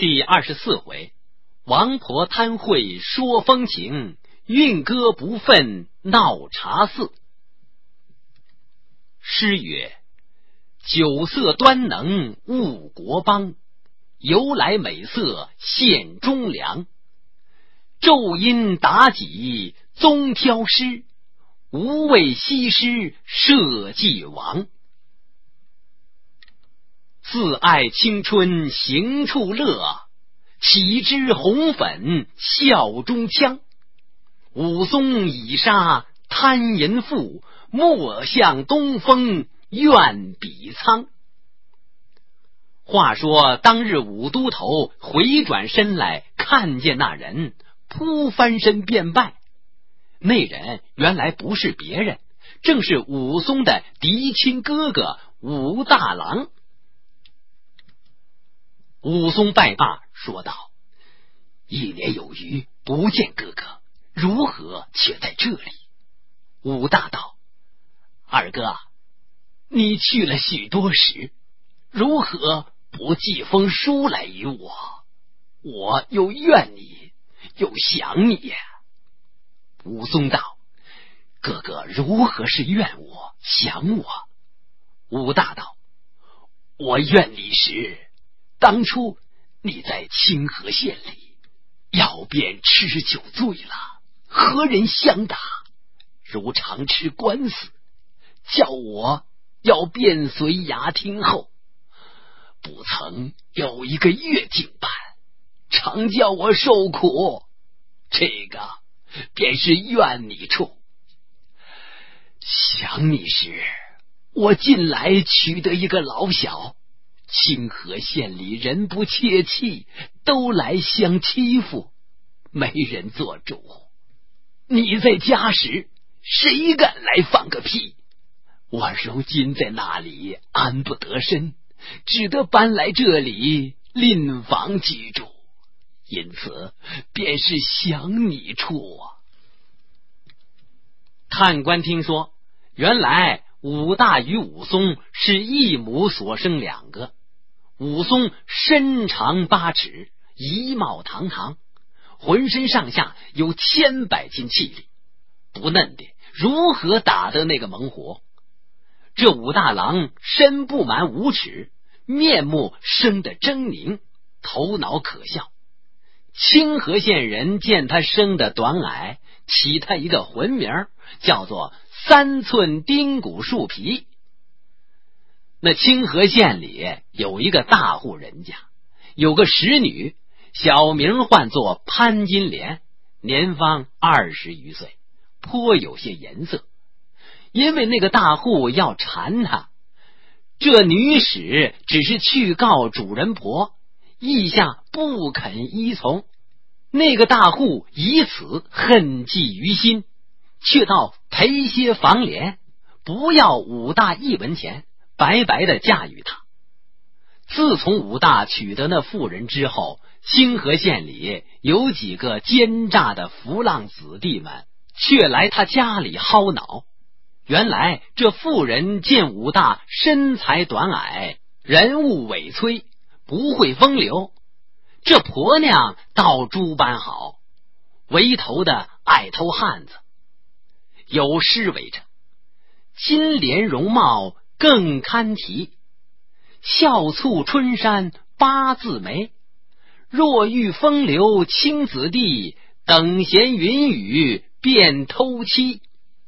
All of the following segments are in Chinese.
第24回，王婆贪贿说风情，运歌不忿闹茶肆。诗曰：酒色端能误国邦，由来美色献忠良。昼阴妲己宗挑师，无畏西施社稷王。自爱青春行处乐，岂知红粉笑中枪。武松已杀贪淫妇，莫向东风怨比苍。话说当日武都头回转身来，看见那人，扑翻身便拜。那人原来不是别人，正是武松的嫡亲哥哥武大郎。武松拜罢，说道：一年有余不见哥哥，如何却在这里？武大道：二哥，你去了许多时，如何不寄封书来与我？我又怨你，又想你呀。武松道：哥哥如何是怨我想我？武大道：我怨你时，当初你在清河县里要便吃酒醉了，和人相打，如常吃官司，叫我要便随衙厅后，不曾有一个月经办，常叫我受苦，这个便是怨你处。想你时，我近来取得一个老小，清河县里人不切气，都来相欺负，没人做主。你在家时，谁敢来放个屁？我如今在那里安不得身，只得搬来这里另房居住，因此便是想你处啊。判官听说，原来武大与武松是一母所生两个。武松身长8尺，仪貌堂堂，浑身上下有100斤气力，不嫩的如何打得那个猛虎？这武大郎身不满5尺，面目生得狰狞，头脑可笑。清河县人见他生得短矮，起他一个浑名，叫做3寸丁骨树皮。那清河县里有一个大户人家，有个使女，小名唤作潘金莲，年方20余岁，颇有些颜色。因为那个大户要缠她，这女使只是去告主人婆，意下不肯依从。那个大户以此恨记于心，却道赔些房钱，不要武大1文钱，白白的嫁与他。自从武大取得那妇人之后，清河县里有几个奸诈的浮浪子弟们，却来他家里薅恼。原来这妇人见武大身材短矮，人物委催，不会风流，这婆娘倒诸般好，为头的爱偷汉子。有诗为着：金莲容貌更堪提，笑促春山8字眉，若遇风流青子弟，等闲云雨便偷妻。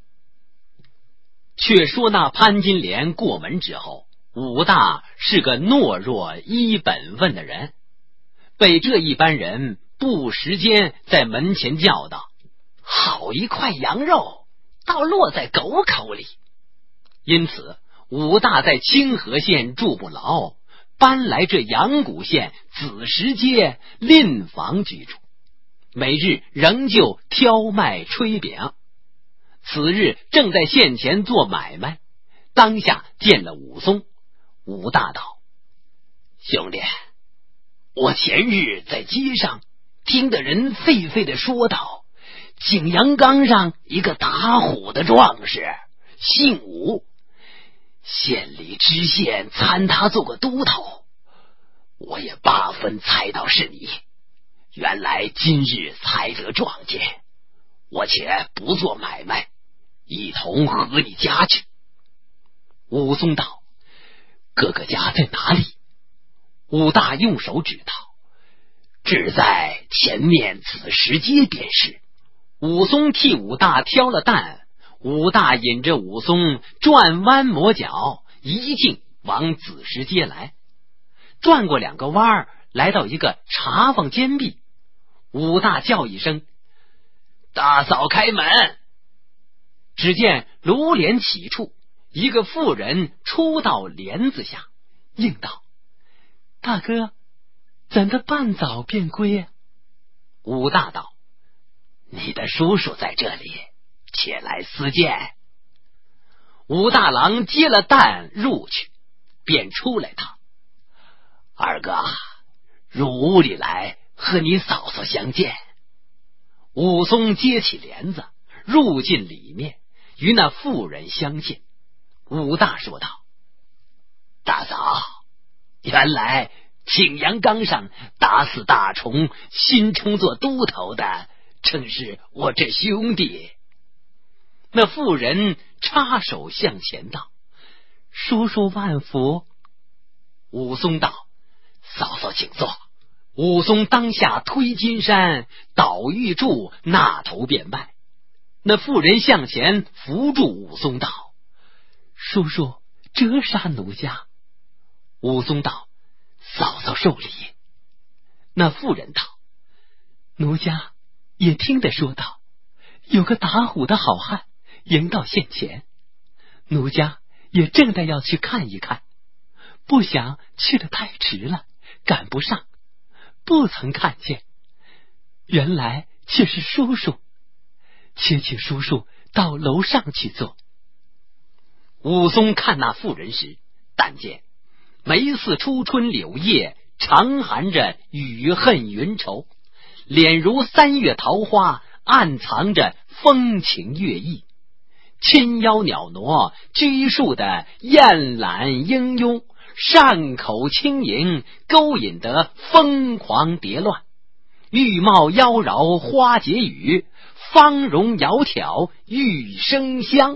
却说那潘金莲过门之后，武大是个懦弱依本分的人，被这一般人不时间在门前叫道：好一块羊肉，倒落在狗口里。因此武大在清河县住不牢，搬来这阳谷县子时街另房居住，每日仍旧挑麦炊饼。此日正在县前做买卖，当下见了武松。武大道：兄弟，我前日在街上听得人沸沸地说道，景阳冈上一个打虎的壮士，姓武，县里知县参他做个都头。 我也8分猜到是你。原来今日才得撞见，我且不做买卖，一同和你家去。 武松道：哥哥家在哪里？武大用手指道： 只在前面子时街便是。 武松替武大挑了担，武大引着武松转弯抹角，一径往子时街来。转过2个弯，来到一个茶坊间壁，武大叫一声： 大嫂开门！ 只见炉帘起处，一个妇人出到帘子下，应道： 大哥，怎的半早便归啊？ 武大道： 你的叔叔在这里，且来私见。 武大郎接了担入去，便出来道： 二哥，入屋里来，和你嫂嫂相见。 武松接起帘子，入进里面，与那妇人相见。武大说道： 大嫂，原来景阳冈上打死大虫，新充做都头的，正是我这兄弟。 那妇人插手向前道： 叔叔万福。 武松道： 嫂嫂请坐。 武松当下推金山，倒玉柱，那头便拜。那妇人向前扶住武松道： 叔叔折杀奴家。 武松道： 嫂嫂受礼。 那妇人道： 奴家也听得说道，有个打虎的好汉迎到县前，奴家也正的要去看一看，不想去得太迟了，赶不上，不曾看见，原来却是叔叔，且请叔叔到楼上去坐。 武松看那妇人时，但见眉似初春柳叶，常含着雨恨云愁，脸如3月桃花，暗藏着风情月意，纤腰袅娜，拘束的艳懒英慵，善口轻盈，勾引得疯狂蝶乱，玉貌妖娆花解语，芳容窈窕玉生香。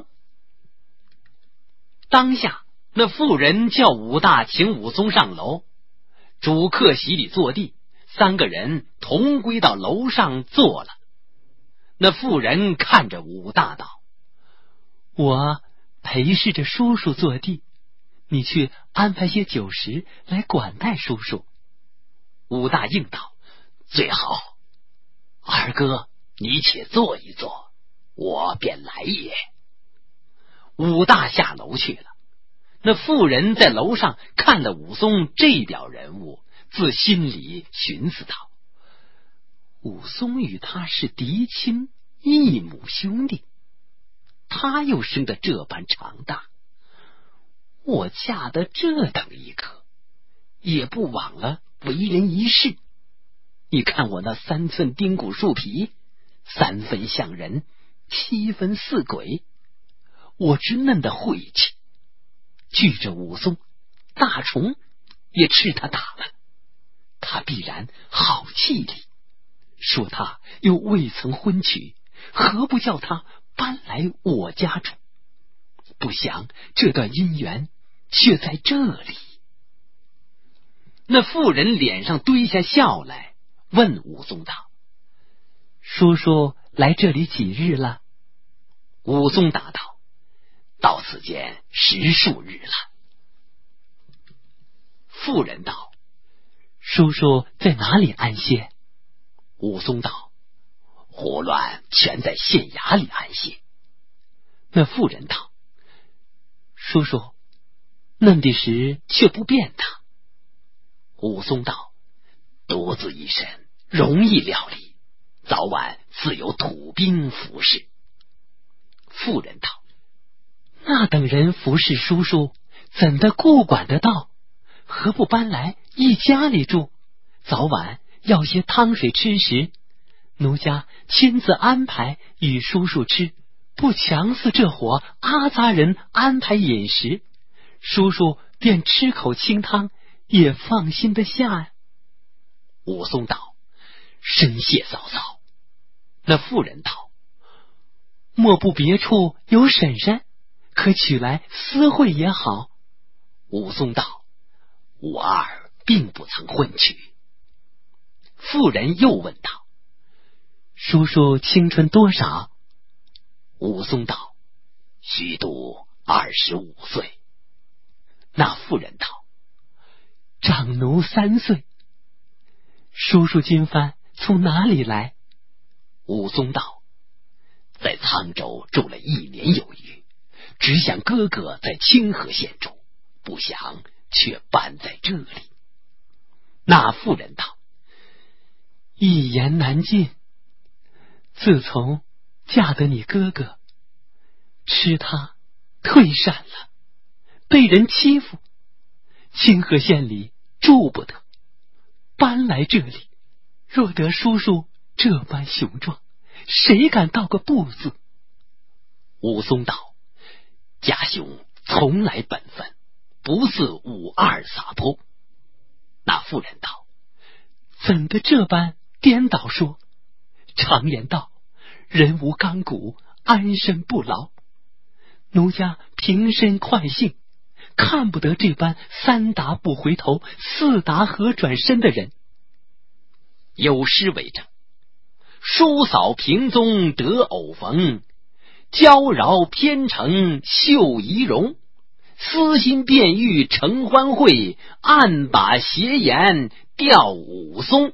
当下那妇人叫武大请武松上楼，主客席里坐地，3个人同归到楼上坐了。那妇人看着武大道： 我陪侍着叔叔坐地，你去安排些酒食来管待叔叔。 武大应道： 最好。二哥，你且坐一坐，我便来也。 武大下楼去了。那妇人在楼上看了武松这表人物，自心里寻思道： 武松与他是嫡亲，异母兄弟，他又生得这般长大，我嫁得这等一个，也不枉了为人一世。你看我那3寸丁骨树皮，3分像人，7分似鬼，我直嫩的晦气。拒着武松，大虫也吃他打了，他必然好气力，说他又未曾婚娶，何不叫他搬来我家住？不想这段姻缘却在这里。 那妇人脸上堆下笑来，问武松道： 叔叔来这里几日了？ 武松答道： 到此间10数日了。 妇人道： 叔叔在哪里安歇？ 武松道： 胡乱全在县衙里安歇。 那妇人道：叔叔嫩的时却不便他。 武松道：独自一身，容易料理，早晚自有土兵服侍。 妇人道： 那等人服侍叔叔，怎的顾管得到？何不搬来一家里住？早晚要些汤水吃食，奴家亲自安排与叔叔吃，不强似这伙阿杂人安排饮食，叔叔便吃口清汤， 也放心得下呀。 武松道：深谢嫂嫂。那妇人道： 莫不别处有婶婶，可取来私会也好。 武松道：我二并不曾婚娶。妇人又问道： 叔叔青春多少？ 武松道：虚度25岁。那妇人道： 长奴3岁。叔叔今番从哪里来？ 武松道：在沧州住了1年有余，只想哥哥在清河县住，不想却搬在这里。那妇人道： 一言难尽。自从嫁得你哥哥，吃他退闪了，被人欺负，清河县里住不得，搬来这里。若得叔叔这般雄壮，谁敢道个不字？ 武松道：家兄从来本分，不似武二撒泼。那妇人道： 怎的这般颠倒说？常言道，人无刚骨，安身不牢。奴家平身快性，看不得这般3打不回头，4打合转身的人。 有诗为证：叔嫂平宗得偶逢，娇娆偏成绣仪容。私心便欲承欢会，暗把邪言吊武松。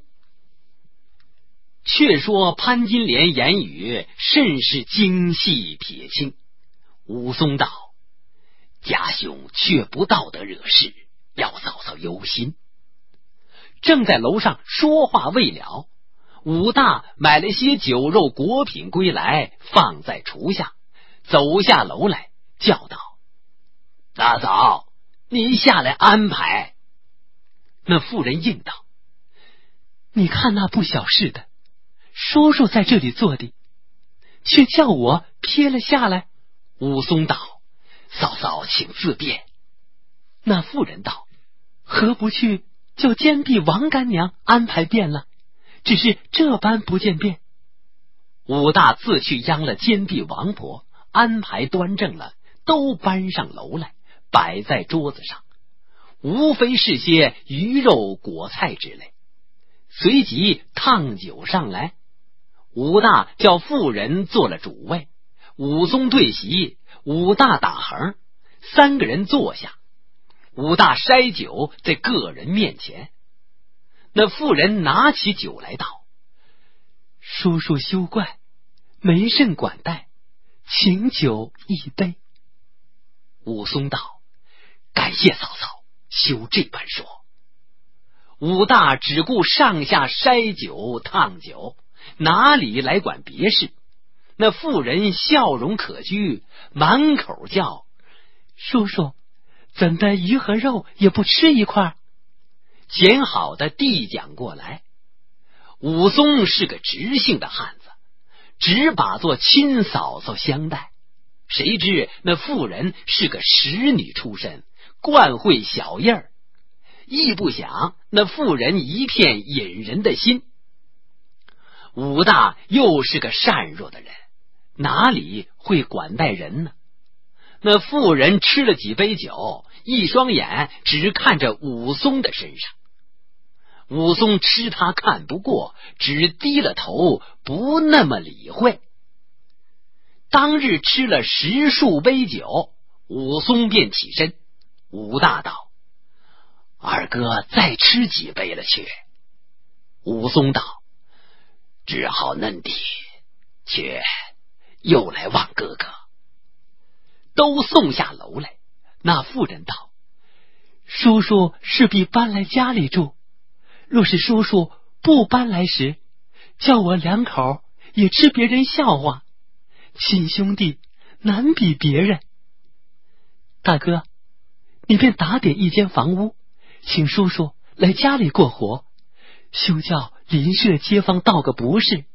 却说潘金莲言语甚是精细撇清。武松道：家兄却不道德惹事，要嫂嫂忧心。正在楼上说话未了，武大买了些酒肉果品归来，放在厨下，走下楼来，叫道：大嫂，你下来安排。那妇人应道： 你看那不小事的，叔叔在这里坐的，却叫我撇了下来。 武松道：嫂嫂请自便。 那妇人道：何不去叫监壁王干娘安排便了？只是这般不见便。 武大自去央了监壁王婆，安排端正了，都搬上楼来，摆在桌子上，无非是些鱼肉果菜之类。随即烫酒上来，武大叫妇人做了主位，武松对席，武大打横，3个人坐下。武大筛酒在个人面前。那妇人拿起酒来道： 叔叔休怪，没甚管待，请酒一杯。 武松道：感谢嫂嫂，休这般说。武大只顾上下筛酒烫酒，哪里来管别事？那妇人笑容可掬，满口叫： 叔叔，怎的鱼和肉也不吃一块？ 捡好的递讲过来。武松是个直性的汉子，只把做亲嫂嫂相待。谁知那妇人是个使女出身，惯会小印儿，亦不想那妇人一片引人的心。武大又是个善弱的人，哪里会管待人呢？那妇人吃了几杯酒，一双眼只看着武松的身上。武松吃他看不过，只低了头，不那么理会。当日吃了10数杯酒，武松便起身。武大道：二哥再吃几杯了去。武松道：只好嫩地，却又来望哥哥。都送下楼来。那妇人道： 叔叔势必搬来家里住，若是叔叔不搬来时，叫我2口也吃别人笑话，亲兄弟难比别人。大哥，你便打点一间房屋，请叔叔来家里过活，休叫邻舍街坊道个不是。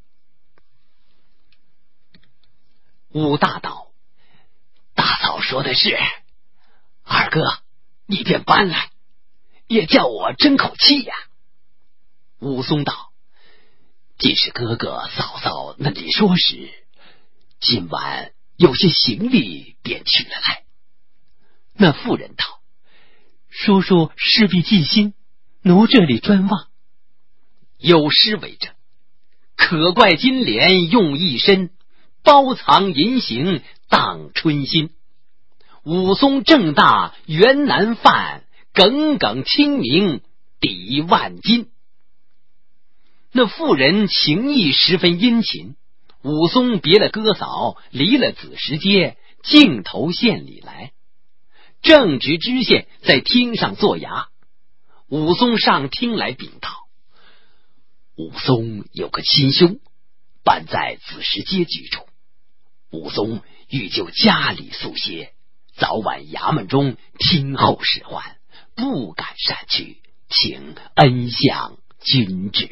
武大道：大嫂说的是，二哥你便搬来。 也叫我争口气呀。 武松道：既是哥哥嫂嫂那里说时，今晚有些行李便取了来。那妇人道：叔叔势必记心，奴这里专望。 有诗为证：可怪金莲用一身，包藏银行当春心。武松正大原难犯，耿耿清明抵万金。那妇人情意十分殷勤，武松别了哥嫂，离了子时街，径投县里来。正值知县在厅上坐衙，武松上厅来禀道： 武松有个亲兄，搬在子时街居住。武松欲就家里宿歇，早晚衙门中听候使唤，不敢擅去，请恩相君旨。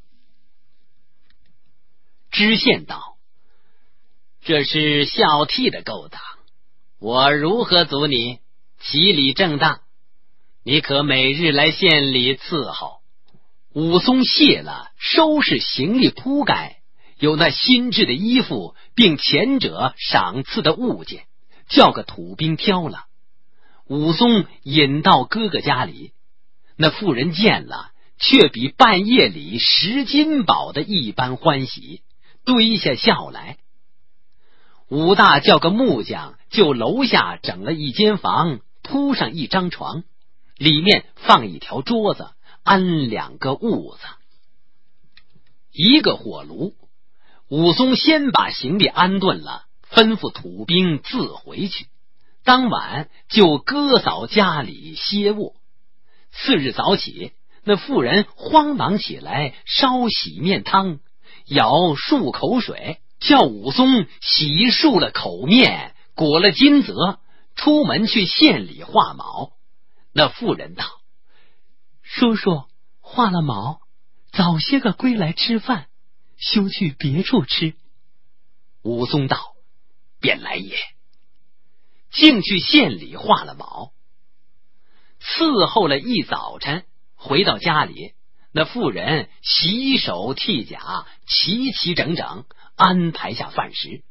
知县道：这是孝悌的勾当，我如何阻你？其理正当，你可每日来县里伺候。武松谢了，收拾行李铺盖，有那新制的衣服，并前者赏赐的物件，叫个土兵挑了。武松引到哥哥家里，那妇人见了，却比半夜里拾金宝的一般欢喜，堆下笑来。武大叫个木匠，就楼下整了一间房，铺上一张床，里面放一条桌子，安2个笏子，一个火炉。武松先把行李安顿了，吩咐土兵自回去。当晚就哥嫂家里歇卧。次日早起，那妇人慌忙起来烧洗面汤，舀漱口水，叫武松洗漱了口面，裹了金泽，出门去县里画卯。那妇人道： 叔叔画了卯，早些个归来吃饭，休去别处吃。 武松道：便来也。竟去县里画了卯。伺候了一早晨，回到家里，那妇人洗手剔甲，齐齐整整安排下饭食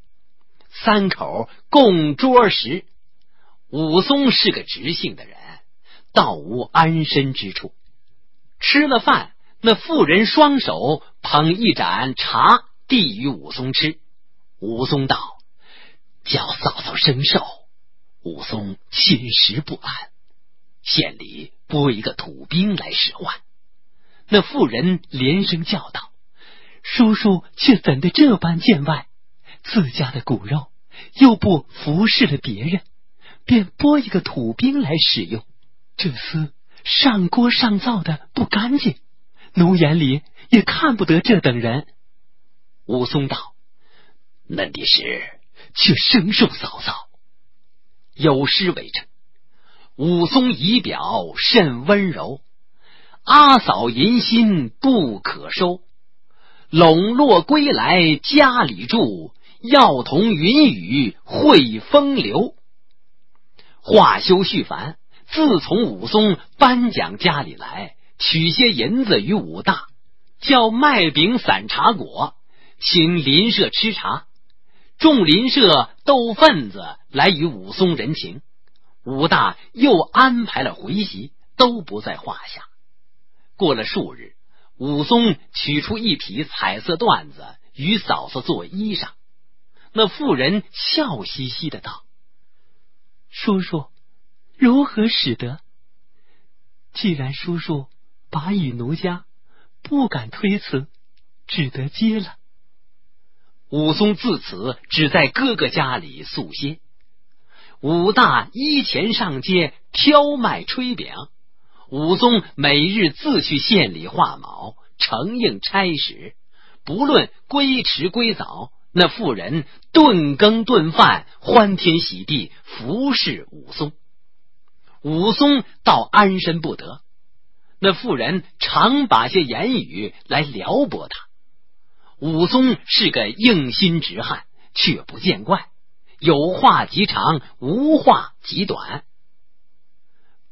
，3口共桌食。武松是个直性的人，倒无安身之处。吃了饭，那妇人双手捧一盏茶递与武松吃。武松道：叫嫂嫂生寿。武松寝食不安，县里拨一个土兵来使唤。那妇人连声叫道：叔叔却怎的这般见外？自家的骨肉又不服侍了别人，便拨一个土兵来使用，这厮上锅上灶的不干净，奴眼里也看不得这等人。武松道：恁的事却生受嫂嫂。有诗为证：武松仪表甚温柔，阿嫂淫心不可收。笼络归来家里住，要同云雨会风流。话休续繁，自从武松颁奖家里来，取些银子与武大，叫麦饼散茶果，请邻舍吃茶。众邻舍斗份子来与武松人情，武大又安排了回席，都不在话下。过了数日，武松取出一匹彩色缎子与嫂嫂做衣裳。那妇人笑嘻嘻的道：叔叔如何使得？既然叔叔把与奴家，不敢推辞，只得接了。武松自此只在哥哥家里宿歇。武大依前上街挑麦吹饼，武松每日自去县里画卯，承应差使。不论归迟归早，那妇人顿羹顿饭，欢天喜地服侍武松。武松倒安身不得，那妇人常把些言语来撩拨他。武松是个硬心直汉，却不见怪，有话极长，无话极短。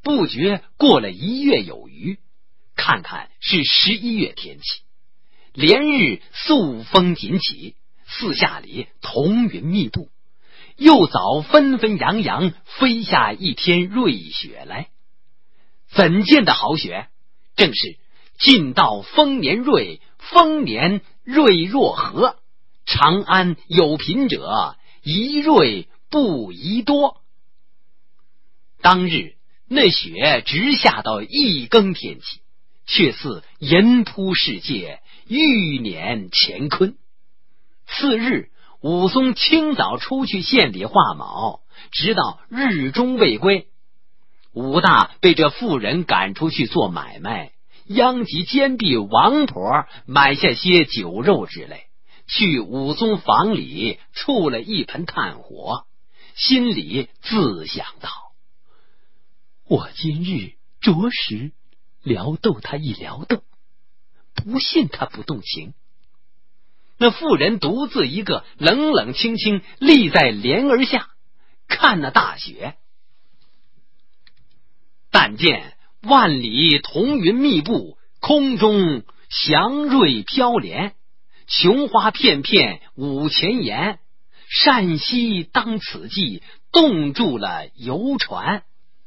不觉过了1月有余，看看是11月天气，连日肃风紧起，四下里彤云密布，又早纷纷扬扬飞下一天瑞雪来。怎见的好雪？正是晋道丰年瑞，丰年瑞若何？长安有贫者，宜瑞不宜多。当日那雪直下到1更天气，却似银扑世界，欲碾乾坤。次日，武松清早出去县里画卯，直到日中未归。武大被这妇人赶出去做买卖，殃及奸婢王婆买下些酒肉之类，去武松房里触了一盆炭火，心里自想道： 我今日着实撩逗他一撩逗，不信他不动情。 那妇人独自一个冷冷清清立在帘儿下，看那大雪。但见万里彤云密布，空中祥瑞飘连，琼花片片舞前沿，善兮当此际，冻住了游船。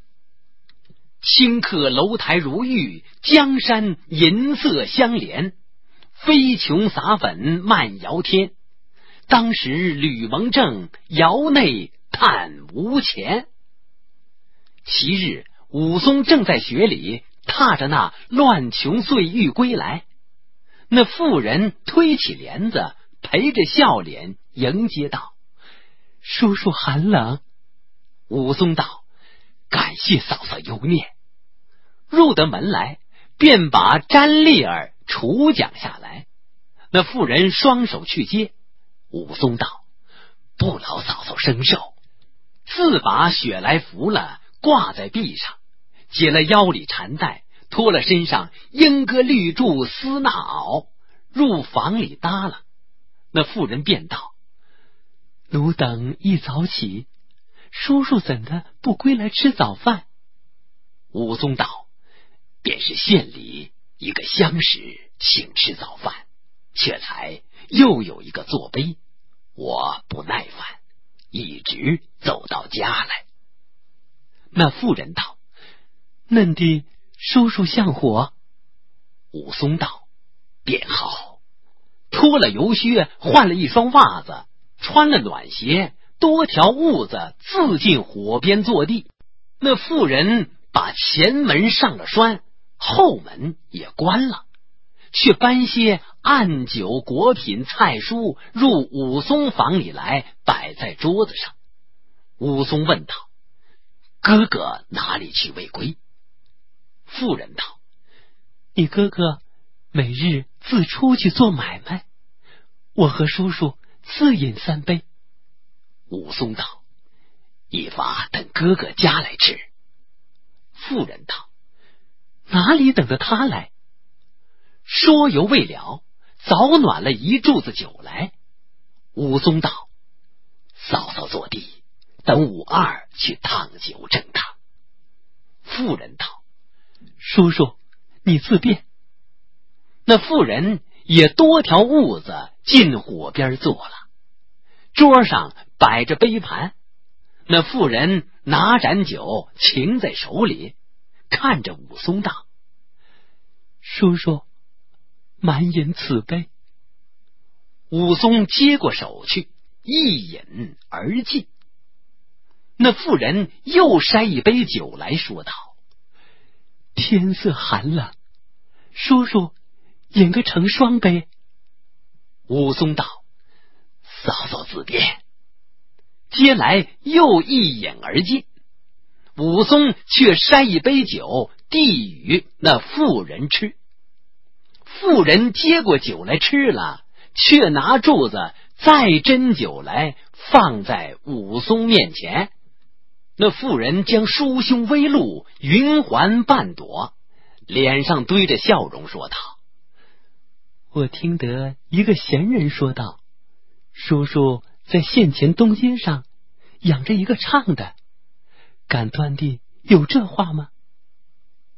顷刻楼台如玉，江山银色相连，飞琼洒粉漫摇天。当时吕蒙正，窑内叹无钱。其日武松正在雪里踏着那乱琼碎玉归来，那妇人推起帘子，陪着笑脸迎接道： 叔叔寒冷。 武松道：感谢嫂嫂忧念。入得门来，便把毡笠儿杵讲下来。那妇人双手去接，武松道：不劳嫂嫂生受。自把雪来扶了，挂在臂上，解了腰里缠带，脱了身上莺歌绿柱丝衲袄，入房里搭了。那妇人便道： 奴等一早起，叔叔怎的不归来吃早饭？ 武松道：便是县里一个乡使请吃早饭，却才又有一个坐杯，我不耐烦，一直走到家来。那妇人道： 嫩的叔叔向火。 武松道：便好。脱了油靴，换了一双袜子，穿了暖鞋，多条痦子，自进火边坐地。那妇人把前门上了栓，后门也关了，却搬些暗酒果品菜蔬入武松房里来，摆在桌子上。武松问道：哥哥哪里去未归？妇人道： 你哥哥每日自出去做买卖，我和叔叔自饮3杯。 武松道：一发等哥哥家来吃。妇人道： 哪里等着他来？ 说犹未了，早暖了一柱子酒来。武松道：嫂嫂坐地，等武二去烫酒正当。妇人道： 叔叔你自便。 那妇人也多条痦子进火边坐了，桌上摆着杯盘。那妇人拿盏酒擎在手里，看着武松道： 叔叔满饮此杯。 武松接过手去，一饮而尽。那妇人又筛一杯酒来说道： 天色寒冷，叔叔饮个成双杯。 武松道：嫂嫂自便。接来又一饮而尽。武松却筛一杯酒递与那妇人吃。妇人接过酒来吃了，却拿柱子再斟酒来放在武松面前。那妇人将梳胸微露，云环半朵，脸上堆着笑容说道： 我听得一个闲人说道，叔叔在县前东街上养着一个唱的，敢断地有这话吗？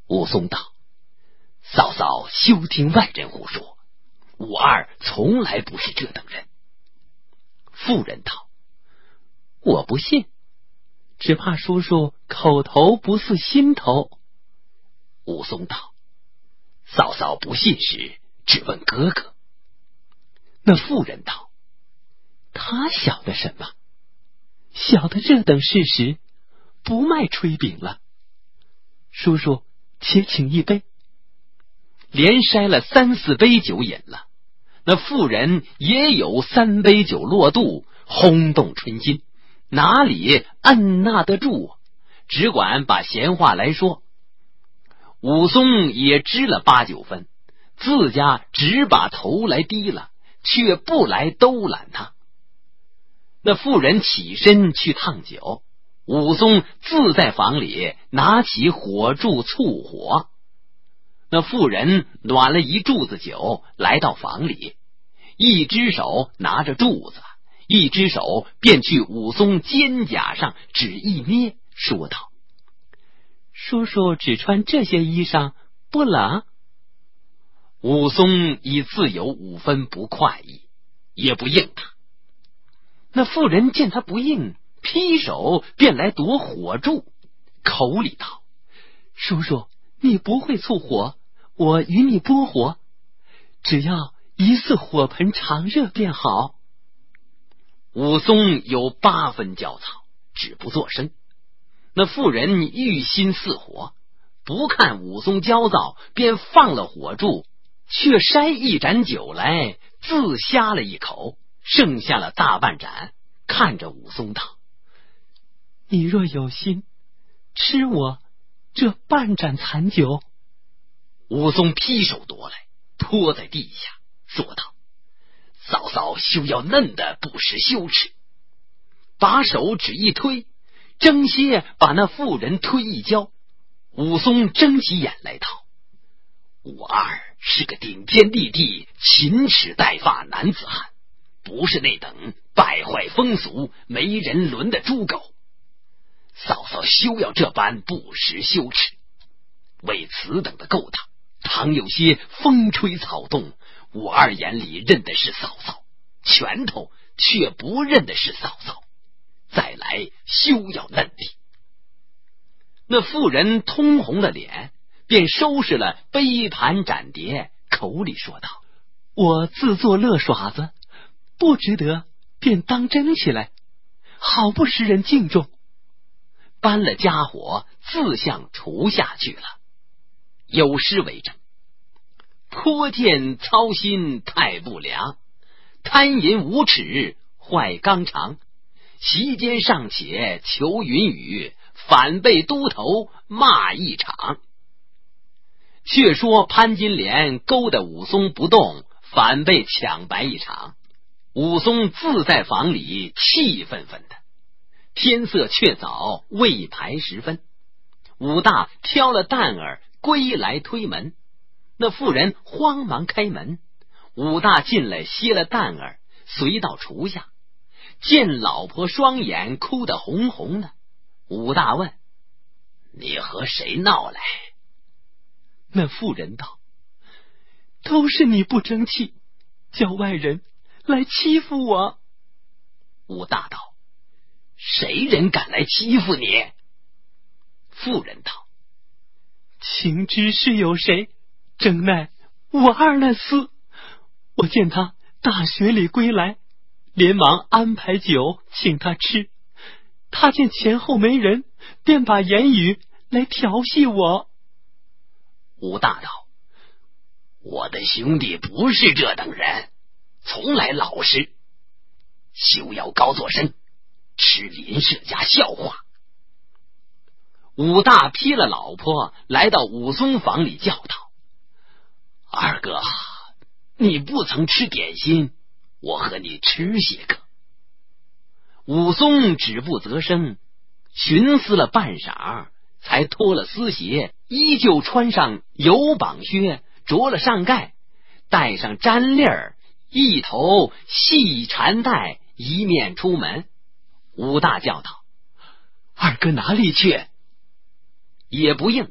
武松道：嫂嫂休听外人胡说，武二从来不是这等人。 妇人道：我不信，只怕叔叔口头不似心头。 武松道：嫂嫂不信时，只问哥哥。 那妇人道：他晓得什么？晓得这等事实，不卖炊饼了。叔叔，且请一杯。 连筛了3、4杯酒饮了，那妇人也有3杯酒落肚，轰动春心，哪里按捺得住啊？只管把闲话来说。武松也知了8、9分，自家只把头来低了，却不来兜揽他。那妇人起身去烫酒，武松自在房里拿起火柱促火。那妇人暖了一柱子酒，来到房里，一只手拿着柱子，一只手便去武松肩胛上只一捏，说道： 叔叔只穿这些衣裳，不冷？ 武松已自有5分不快意，也不应他。那妇人见他不应，劈手便来夺火柱，口里道： 叔叔，你不会促火，我与你拨火，只要一似火盆常热便好。 武松有8分焦躁，只不作声。那妇人欲心似火，不看武松焦躁，便放了火柱，却筛一盏酒来，自呷了一口，剩下了大半盏，看着武松道： 你若有心，吃我这半盏残酒。 武松劈手夺来，拖在地下，说道：嫂嫂休要嫩的不识羞耻。把手只一推，争些把那妇人推一跤。武松睁起眼来道：武二是个顶天立地、勤齿带发男子汉，不是那等败坏风俗、没人伦的猪狗。嫂嫂休要这般不识羞耻。为此等的勾当，倘有些风吹草动，武二眼里认的是嫂嫂，拳头却不认的是嫂嫂。再来休要嫩地。那妇人通红了脸，便收拾了杯盘盏碟，口里说道： 我自作乐耍子，不值得，便当真起来，好不识人敬重。 搬了家伙，自向厨下去了。有诗为证：颇见操心太不良，贪淫无耻坏纲常，席间尚且求云雨，反被都头骂一场。却说潘金莲勾得武松不动，反被抢白一场。武松自在房里气愤愤的。天色却早，未排时分，武大挑了担儿归来推门。那妇人慌忙开门，武大进来歇了担儿，随到厨下，见老婆双眼哭得红红的。武大问：你和谁闹来？ 那妇人道：都是你不争气，叫外人来欺负我。 武大道：谁人敢来欺负你？妇人道： 情知是有谁，正奈我二那厮。我见他大学里归来，连忙安排酒请他吃，他见前后没人，便把言语来调戏我。 武大道：我的兄弟不是这等人，从来老实，休要高作声，吃邻舍家笑话。武大劈了老婆，来到武松房里叫道：二哥，你不曾吃点心，我和你吃些个。武松止不择声，寻思了半晌，才脱了丝鞋，依旧穿上油绑靴，着了上盖，带上毡笠儿，一头细缠带，一面出门。武大叫道：二哥哪里去？也不应，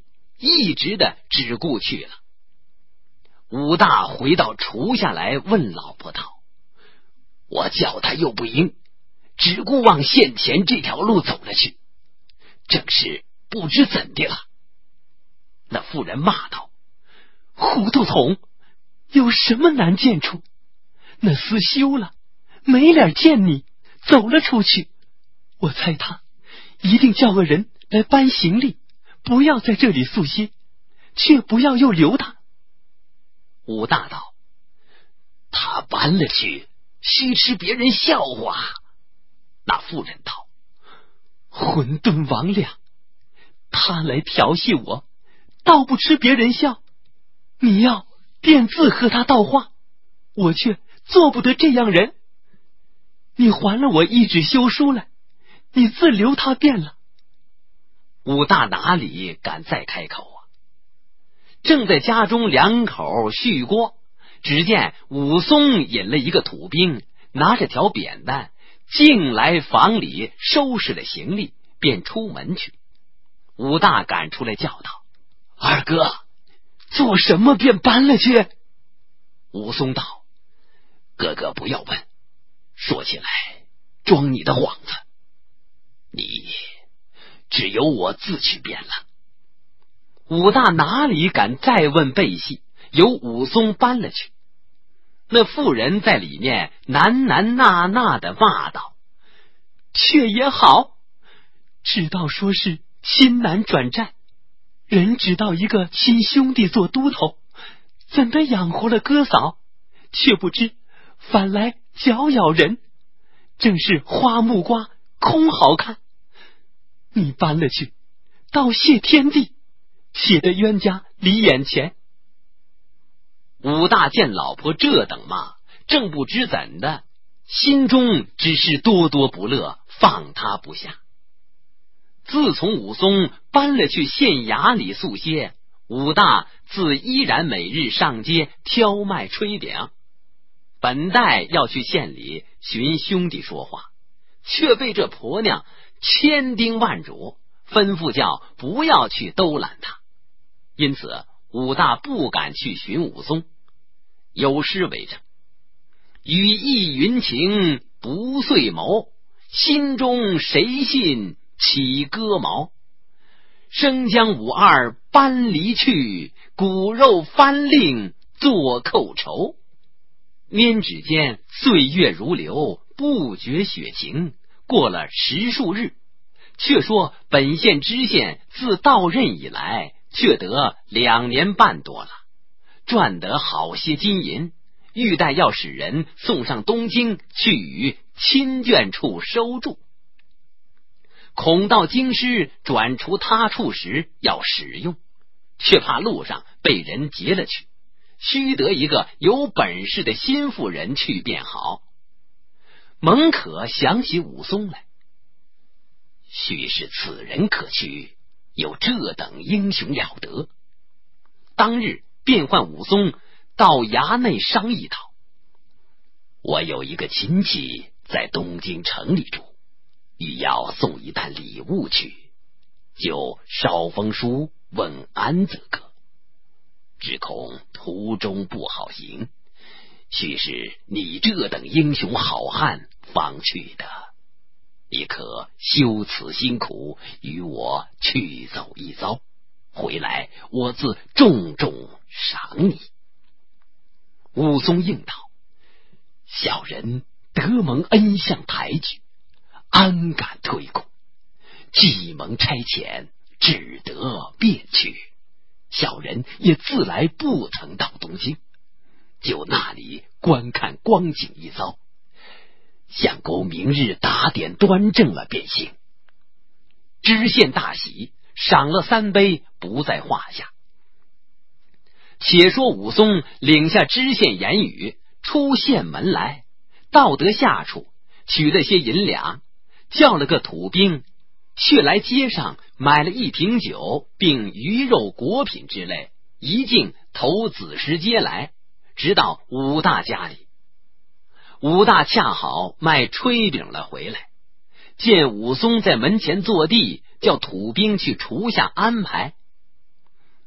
一直的只顾去了。武大回到厨下来，问老婆道：“我叫他又不应，只顾往县前这条路走了去，正是不知怎的了。”那妇人骂道：“糊涂童，有什么难见处？那厮休了，没脸见你，走了出去。我猜他一定叫个人来搬行李，不要在这里宿歇，却不要又留他。”武大道：“他搬了去，须吃别人笑话。”那妇人道：“混沌魍魉，他来调戏我，倒不吃别人笑。你要便自和他道话，我却做不得这样人。你还了我一纸休书来，你自留他便了。”武大哪里敢再开口啊？正在家中两口续锅，只见武松引了一个土兵，拿着条扁担进来房里收拾了行李，便出门去。武大赶出来叫道：“二哥，做什么便搬了去？”武松道：“哥哥不要问，说起来装你的幌子，你只有我自去便了。”武大哪里敢再问背细，由武松搬了去。那妇人在里面喃喃呐呐的骂道：“却也好，知道说是亲男转战，人知道一个亲兄弟做都头，怎的养活了哥嫂，却不知反来脚咬人，正是花木瓜空好看。你搬了去，倒谢天地，且得冤家离眼前。”武大见老婆这等骂，正不知怎的，心中只是多多不乐，放他不下。自从武松搬了去县衙里宿歇，武大自依然每日上街挑卖炊饼。本待要去县里寻兄弟说话，却被这婆娘千叮万嘱，吩咐叫不要去兜揽他。因此武大不敢去寻武松。有诗为证：“羽翼云情不遂谋，心中谁信起割毛。生将武二搬离去，骨肉翻令做寇仇。拈指间岁月如流，不觉雪晴。过了10数日，却说本县知县自到任以来，却得2年半多了，赚得好些金银，欲待要使人送上东京去与亲眷处收住。恐到京师转出他处时要使用，却怕路上被人劫了去，须得一个有本事的心腹人去便好。蒙可想起武松来，须是此人可去，有这等英雄了得。当日便唤武松到衙内商议道：“我有一个亲戚在东京城里住，欲要送一担礼物去，就捎封书问安则个，只恐途中不好行，须是你这等英雄好汉方去的，你可休此辛苦，与我去走一遭，回来我自重重赏你。”武松应道：“小人得蒙恩相抬举，安敢推故？既蒙差遣，只得便去。小人也自来不曾到东京，就那里观看光景一遭。相公明日打点端正了便行。”知县大喜，赏了3杯，不在话下。且说武松领下知县言语，出县门来，到得下处，取了些银两，叫了个土兵，却来街上买了1瓶酒，并鱼肉果品之类，一径投子时街来，直到武大家里。武大恰好卖炊饼了回来，见武松在门前坐地，叫土兵去厨下安排。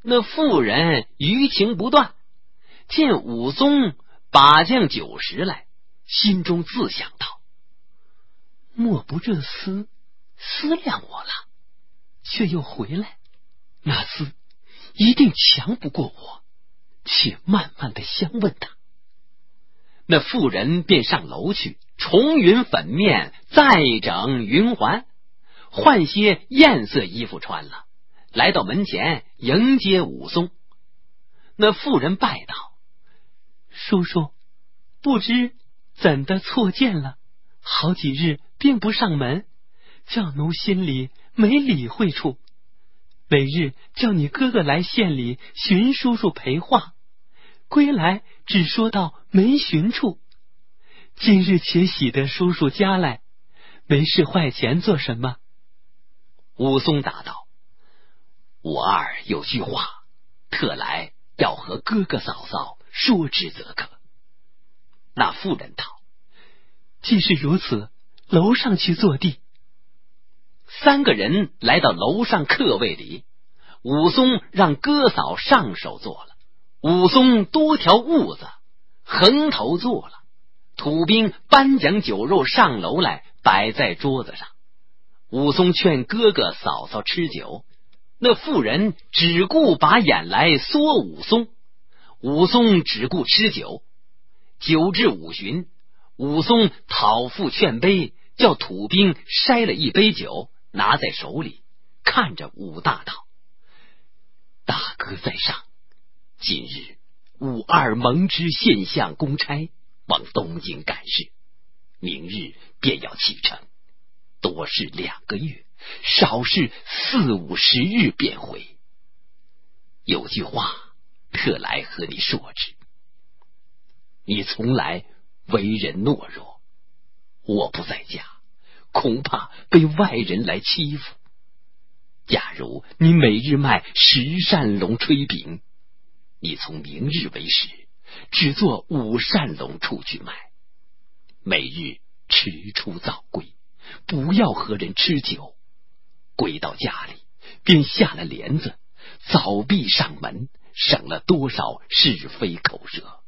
那妇人余情不断，见武松把将酒食来，心中自想道： 莫不这厮思量我了，却又回来，那厮一定强不过我，且慢慢的相问他。 那妇人便上楼去，重云粉面，再整云环，换些艳色衣服穿了，来到门前迎接武松。那妇人拜道： 叔叔，不知怎的错见了，好几日并不上门，叫奴心里没理会处。每日叫你哥哥来县里寻叔叔陪话，归来只说到没寻处。今日且喜得叔叔家来，没事坏钱做什么？ 武松答道：我二有句话，特来要和哥哥嫂嫂说之则可。那妇人道： 既是如此，楼上去坐地。 三个人来到楼上客位里，武松让哥嫂上手坐了，武松多条褥子横头坐了，土兵搬将酒肉上楼来摆在桌子上。武松劝哥哥嫂嫂吃酒，那妇人只顾把眼来唆武松，武松只顾吃酒。酒至午旬，武松讨父劝杯，叫土兵筛了一杯酒，拿在手里，看着武大道：大哥在上，今日武二蒙知县相公差，往东京赶事，明日便要启程，多是2个月，少是4、50日便回。有句话特来和你说之，你从来为人懦弱，我不在家，恐怕被外人来欺负。假如你每日卖10扇笼炊饼，你从明日为始，只做5扇笼出去卖，每日迟出早归，不要和人吃酒。归到家里，便下了帘子，早闭上门，省了多少是非口舌。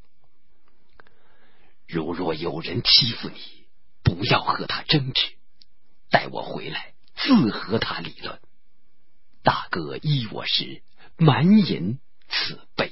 如若有人欺负你，不要和他争执，待我回来自和他理论。大哥依我时，满饮此杯。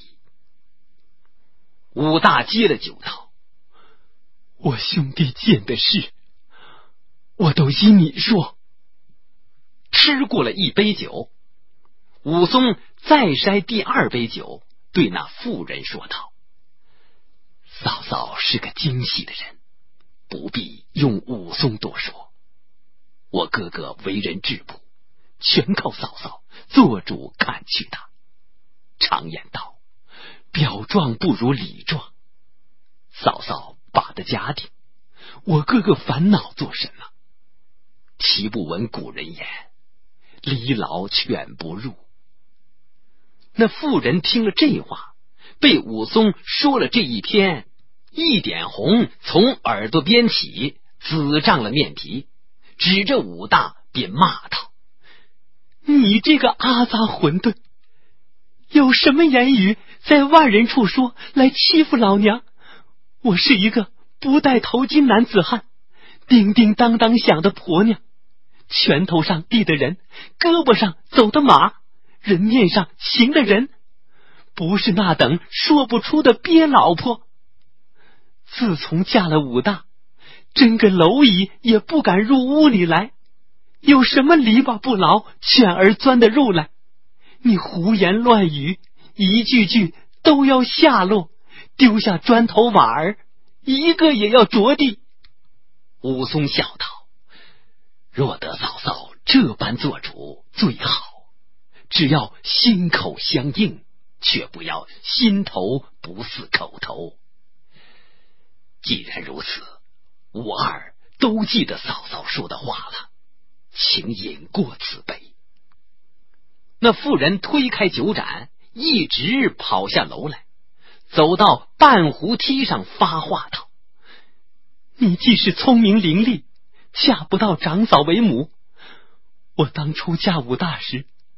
武大接了酒道： 我兄弟见的事，我都依你说。 吃过了1杯酒，武松再筛第2杯酒，对那妇人说道：嫂嫂是个精细的人，不必用武松多说。我哥哥为人质朴，全靠嫂嫂做主看去他。常言道，表状不如里状。嫂嫂把的家庭，我哥哥烦恼做什么？岂不闻古人言，离牢犬不入。那妇人听了这话，被武松说了这一篇，一点红从耳朵边起，紫胀了面皮，指着武大便骂道： 你这个阿杂混沌，有什么言语在外人处说来欺负老娘？我是一个不戴头巾男子汉，叮叮当当响的婆娘，拳头上立的人，胳膊上走的马，人面上行的人，不是那等说不出的鳖老婆。自从嫁了武大，真个蝼蚁也不敢入屋里来，有什么篱笆不牢，犬儿钻得入来？你胡言乱语，一句句都要下落，丢下砖头瓦儿，一个也要着地。 武松笑道：若得嫂嫂这般做主最好，只要心口相应，却不要心头不似口头。既然如此，我二都记得嫂嫂说的话了，请饮过此杯。那妇人推开酒盏，一直跑下楼来，走到半湖梯上发话道： 你既是聪明伶俐，嫁不到长嫂为母。我当初嫁武大时，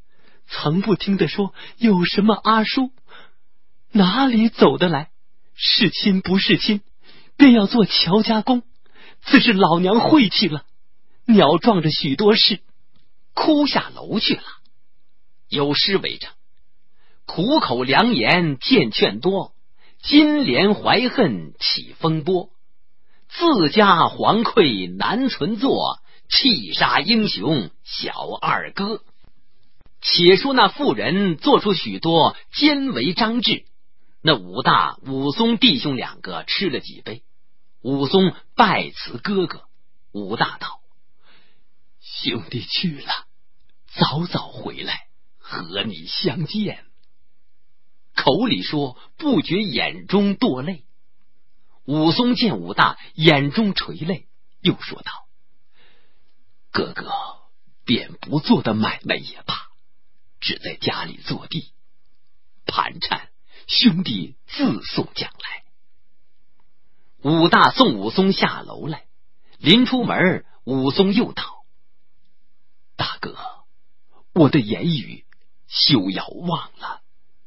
曾不听得说有什么阿叔，哪里走得来？是亲不是亲，便要做乔家公，自是老娘晦气了，鸟撞着许多事， 哭下楼去了。有诗为证：苦口良言见劝多，金莲怀恨起风波。自家黄溃难存坐，气杀英雄小二哥。且说那妇人做出许多奸为张志，那武大、武松弟兄两个吃了几杯。武松拜辞哥哥，武大道： 兄弟去了，早早回来和你相见。 口里说，不觉眼中堕泪。武松见武大眼中垂泪，又说道： 哥哥便不做的买卖也罢，只在家里坐地盘缠，兄弟自送将来。 武大送武松下楼来，临出门，武松又道： 大哥，我的言语休要忘了。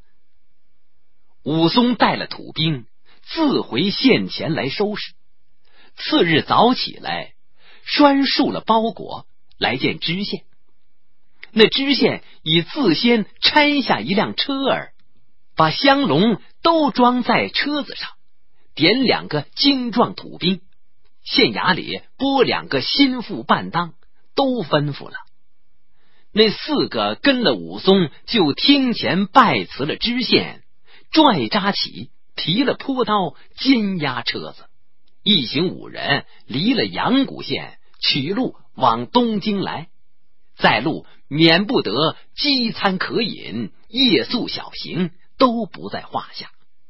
武松带了土兵，自回县前来收拾。次日早起来，拴束了包裹，来见知县。那知县已自先拆下一辆车儿，把香笼都装在车子上，点2个精壮土兵，县衙里拨2个心腹伴当，都吩咐了。那4个跟了武松，就厅前拜辞了知县，拽扎起，提了坡刀，金押车子，一行5人离了阳谷县，取路往东京来。在路免不得饥餐渴饮，夜宿小行，都不在话下。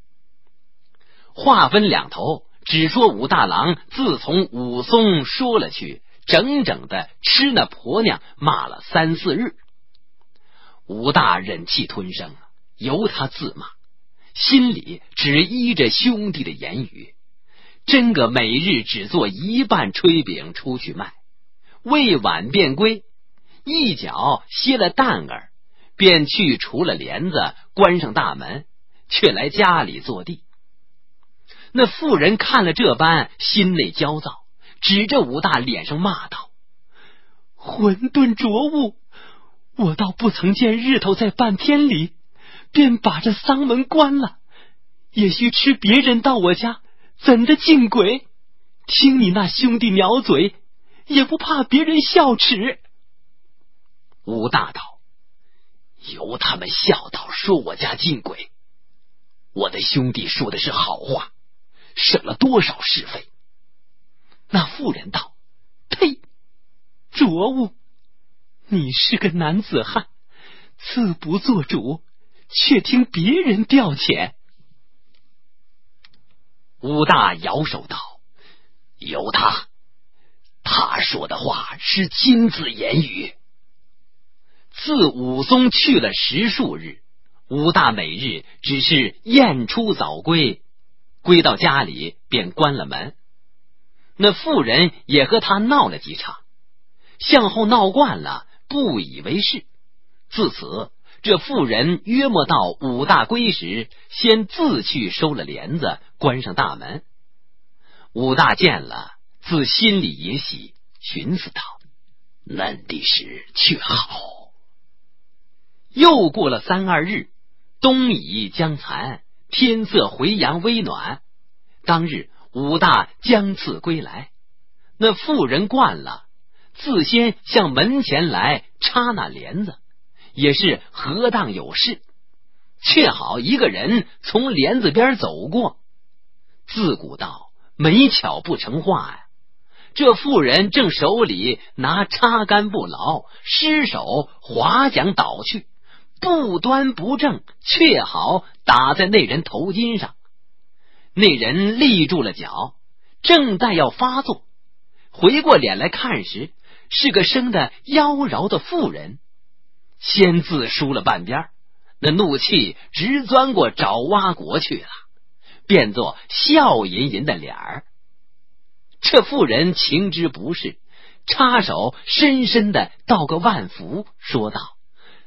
话分2头，只说武大郎自从武松说了去，整整的吃那婆娘骂了3、4日。武大忍气吞声，由他自骂，心里只依着兄弟的言语，真个每日只做1半炊饼出去卖，未晚便归，一脚歇了蛋儿，便去除了帘子，关上大门，却来家里坐地。那妇人看了这般，心内焦躁，指着武大脸上骂道： 混沌浊物，我倒不曾见日头在半天里，便把这丧门关了，也须吃别人到我家，怎的敬鬼？听你那兄弟鸟嘴，也不怕别人笑耻。 武大道：由他们笑道说我家进鬼，我的兄弟说的是好话，省了多少是非。 那妇人道：呸，浊物，你是个男子汉，自不做主，却听别人调遣。 武大摇手道：由他说的话是金字言语。 自武松去了10数日，武大每日只是晏出早归，归到家里便关了门。那妇人也和他闹了几场，向后闹惯了，不以为是。自此这妇人约莫到武大归时，先自去收了帘子，关上大门。武大见了，自心里也喜，寻思道： 嫩的是却好。 又过了3、2日，冬已将残，天色回阳微暖。当日武大将次归来，那妇人惯了，自先向门前来插那帘子，也是何当有事，却好一个人从帘子边走过。自古道没巧不成话呀，这妇人正手里拿插竿不牢，失手划桨倒去，不端不正，却好打在那人头巾上。那人立住了脚，正待要发作，回过脸来看时，是个生得妖娆的妇人，先自输了半边，那怒气直钻过爪哇国去了，变作笑吟吟的脸儿。这妇人情之不是，插手深深的道个万福，说道：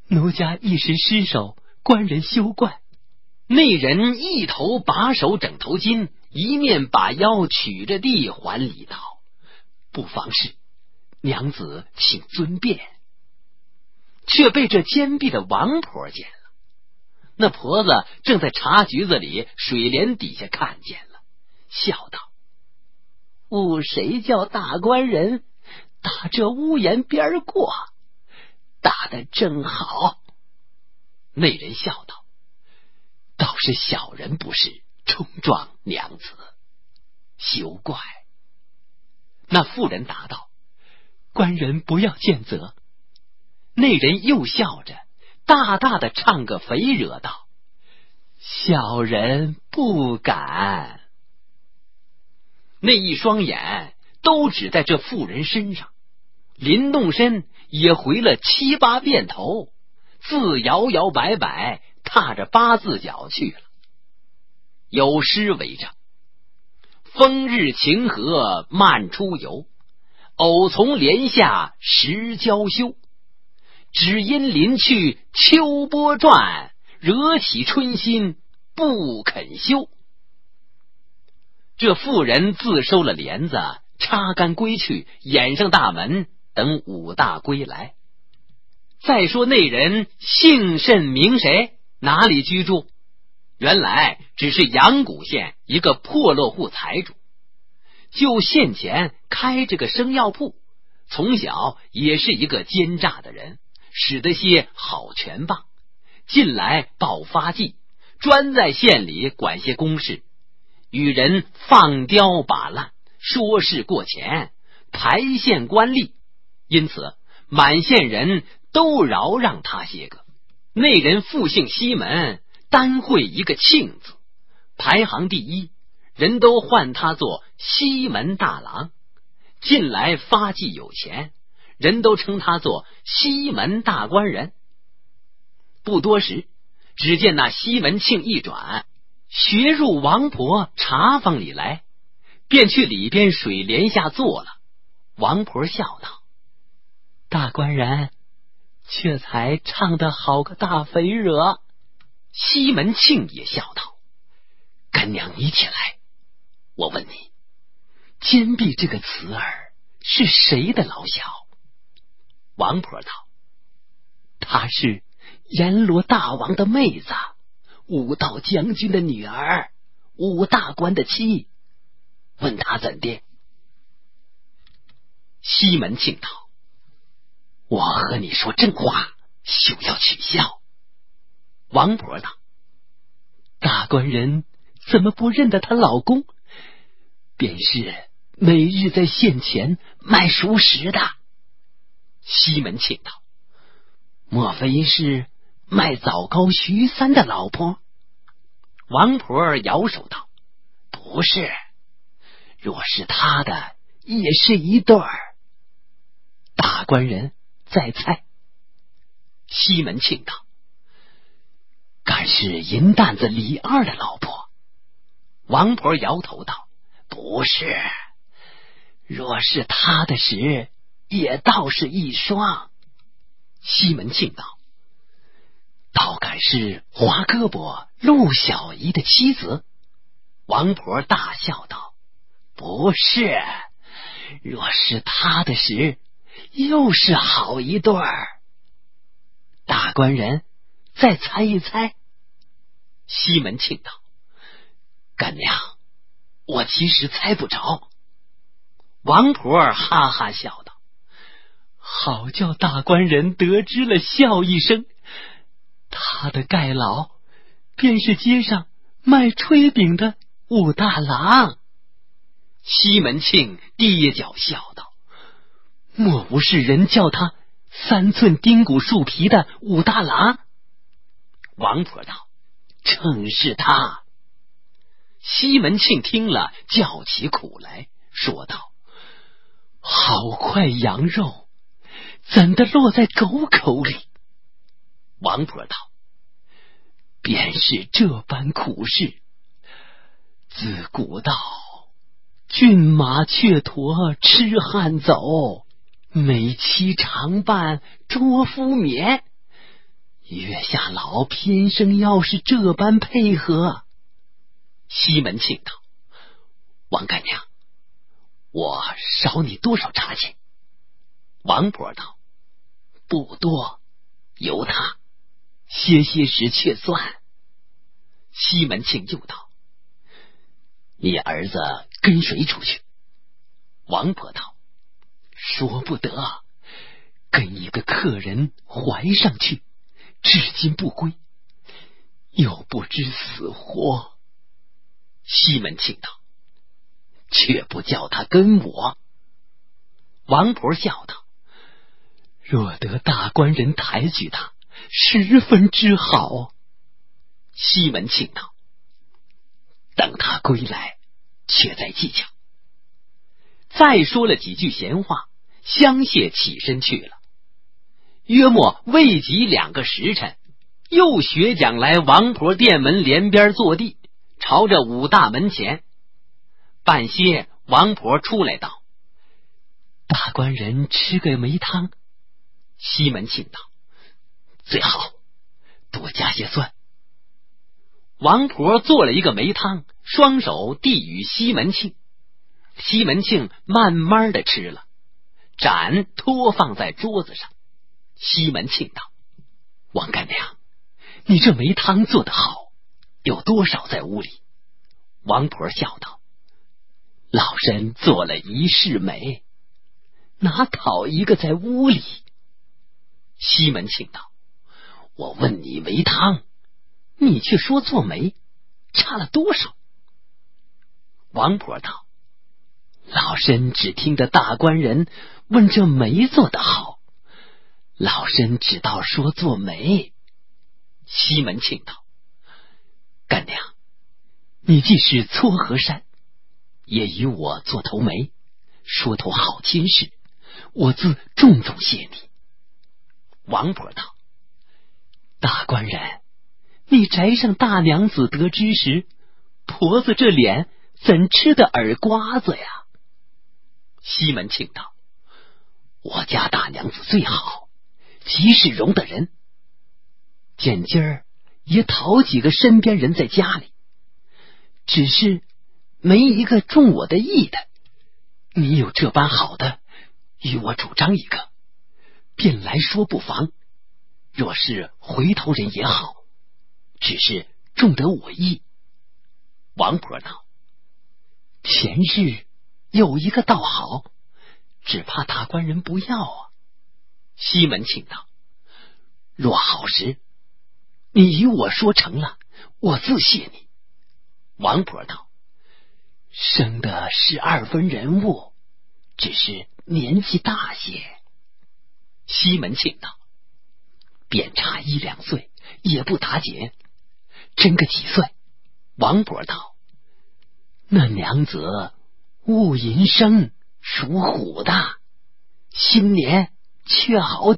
奴家一时失手，官人休怪。 那人一头把手整头巾，一面把腰曲着地还礼道：“ 不妨事，娘子请尊便。” 却被这坚壁的王婆见了。那婆子正在茶局子里水帘底下看见了，笑道：“ 误谁叫大官人打这屋檐边过，打得正好。” 那人笑道：“ 倒是小人不是，冲撞娘子，休怪。” 那妇人答道：“ 官人不要见责。” 那人又笑着大大的唱个肥惹道：“ 小人不敢。” 那一双眼都指在这妇人身上，临动身也回了7、8遍头，自摇摇摆摆踏着8字脚去了。有诗为证：“风日晴和漫出游，偶从帘下识娇羞。只因临去秋波转，惹起春心不肯休。”这妇人自收了帘子，插竿归去，掩上大门，等武大归来。再说那人姓甚名谁，哪里居住？原来只是阳谷县一个破落户财主，就县前开着个生药铺，从小也是一个奸诈的人，使得些好拳棒，近来报发迹，专在县里管些公事，与人放刁把烂，说事过钱，排县官吏，因此满县人都饶让他些个。那人复姓西门，单会一个庆字，排行第一，人都唤他做西门大郎。近来发迹有钱，人都称他做西门大官人。不多时，只见那西门庆一转，学入王婆茶房里来，便去里边水帘下坐了。王婆笑道：“ 大官人却才唱得好个大肥惹。” 西门庆也笑道：“ 干娘你起来，我问你，坚壁这个词儿是谁的老小？” 王婆道：“ 她是阎罗大王的妹子，武道将军的女儿，武大官的妻，问他怎的？” 西门庆道：“ 我和你说真话，休要取笑。” 王婆道：“ 大官人怎么不认得她老公？便是每日在县前卖熟食的。” 西门庆道：“ 莫非是卖枣糕徐三的老婆？” 王婆摇手道：“ 不是，若是他的，也是一对儿。大官人再猜。” 西门庆道：“ 敢是银担子李二的老婆？” 王婆摇头道：“ 不是，若是他的时，也倒是一双。” 西门庆道：“ 倒敢是华胳膊陆小姨的妻子？” 王婆大笑道：“ 不是，若是他的时，又是好一对儿。大官人再猜一猜。” 西门庆道：“ 干娘，我其实猜不着。” 王婆哈哈笑道：“ 好叫大官人得知了笑一声，他的盖老便是街上卖炊饼的武大郎。” 西门庆跌脚笑道：“ 莫不是人叫他3寸丁骨树皮的武大郎？” 王婆道：“ 正是他。” 西门庆听了，叫起苦来，说道：“ 好块羊肉，怎的落在狗口里？” 王婆道：“ 便是这般苦事，自古道骏马雀驼痴汉走，美妻常伴捉夫眠。 月下老偏生要是这般配合。 西门庆道：王干娘，我少你多少茶钱？王婆道：不多，由他，些时却算。西门庆又道：你儿子跟谁出去？王婆道：说不得，跟一个客人怀上去，至今不归，又不知死活。西门庆道：却不叫他跟我。王婆笑道：若得大官人抬举他，十分之好。西门庆道：等他归来，却再计较。再说了几句闲话，相谢起身去了。约莫未及2个时辰，又学讲来王婆店门连边坐地，朝着武大门前。半歇，王婆出来道：大官人吃个梅汤。西门庆道：最好，多加些蒜。王婆做了一个梅汤，双手递与西门庆。西门庆慢慢的吃了，盏托放在桌子上。西门庆道：王干娘，你这梅汤做得好，有多少在屋里？王婆笑道：老身做了1世梅，哪讨一个在屋里？西门庆道：我问你梅汤，你却说做梅，差了多少？王婆道：老身只听得大官人问这梅做得好，老身只道说做梅。西门庆道：干娘，你既是撮合山，也与我做头媒，说头好亲事，我自重重谢你。王婆道：大官人，你宅上大娘子得知时，婆子这脸怎吃的耳瓜子呀？西门庆道：我家大娘子最好，极是容的人。见今儿也讨几个身边人在家里，只是没一个中我的意的。你有这般好的，与我主张一个，便来说不妨。若是回头人也好，只是中得我意。王婆道：前日有一个倒好，只怕大官人不要啊。西门庆道：若好时，你与我说成了，我自谢你。王婆道：生的是2分人物，只是年纪大些。西门庆道：便差1、2岁，也不打紧，真个几岁？王婆道：那娘子戊寅生，属虎的，今年却好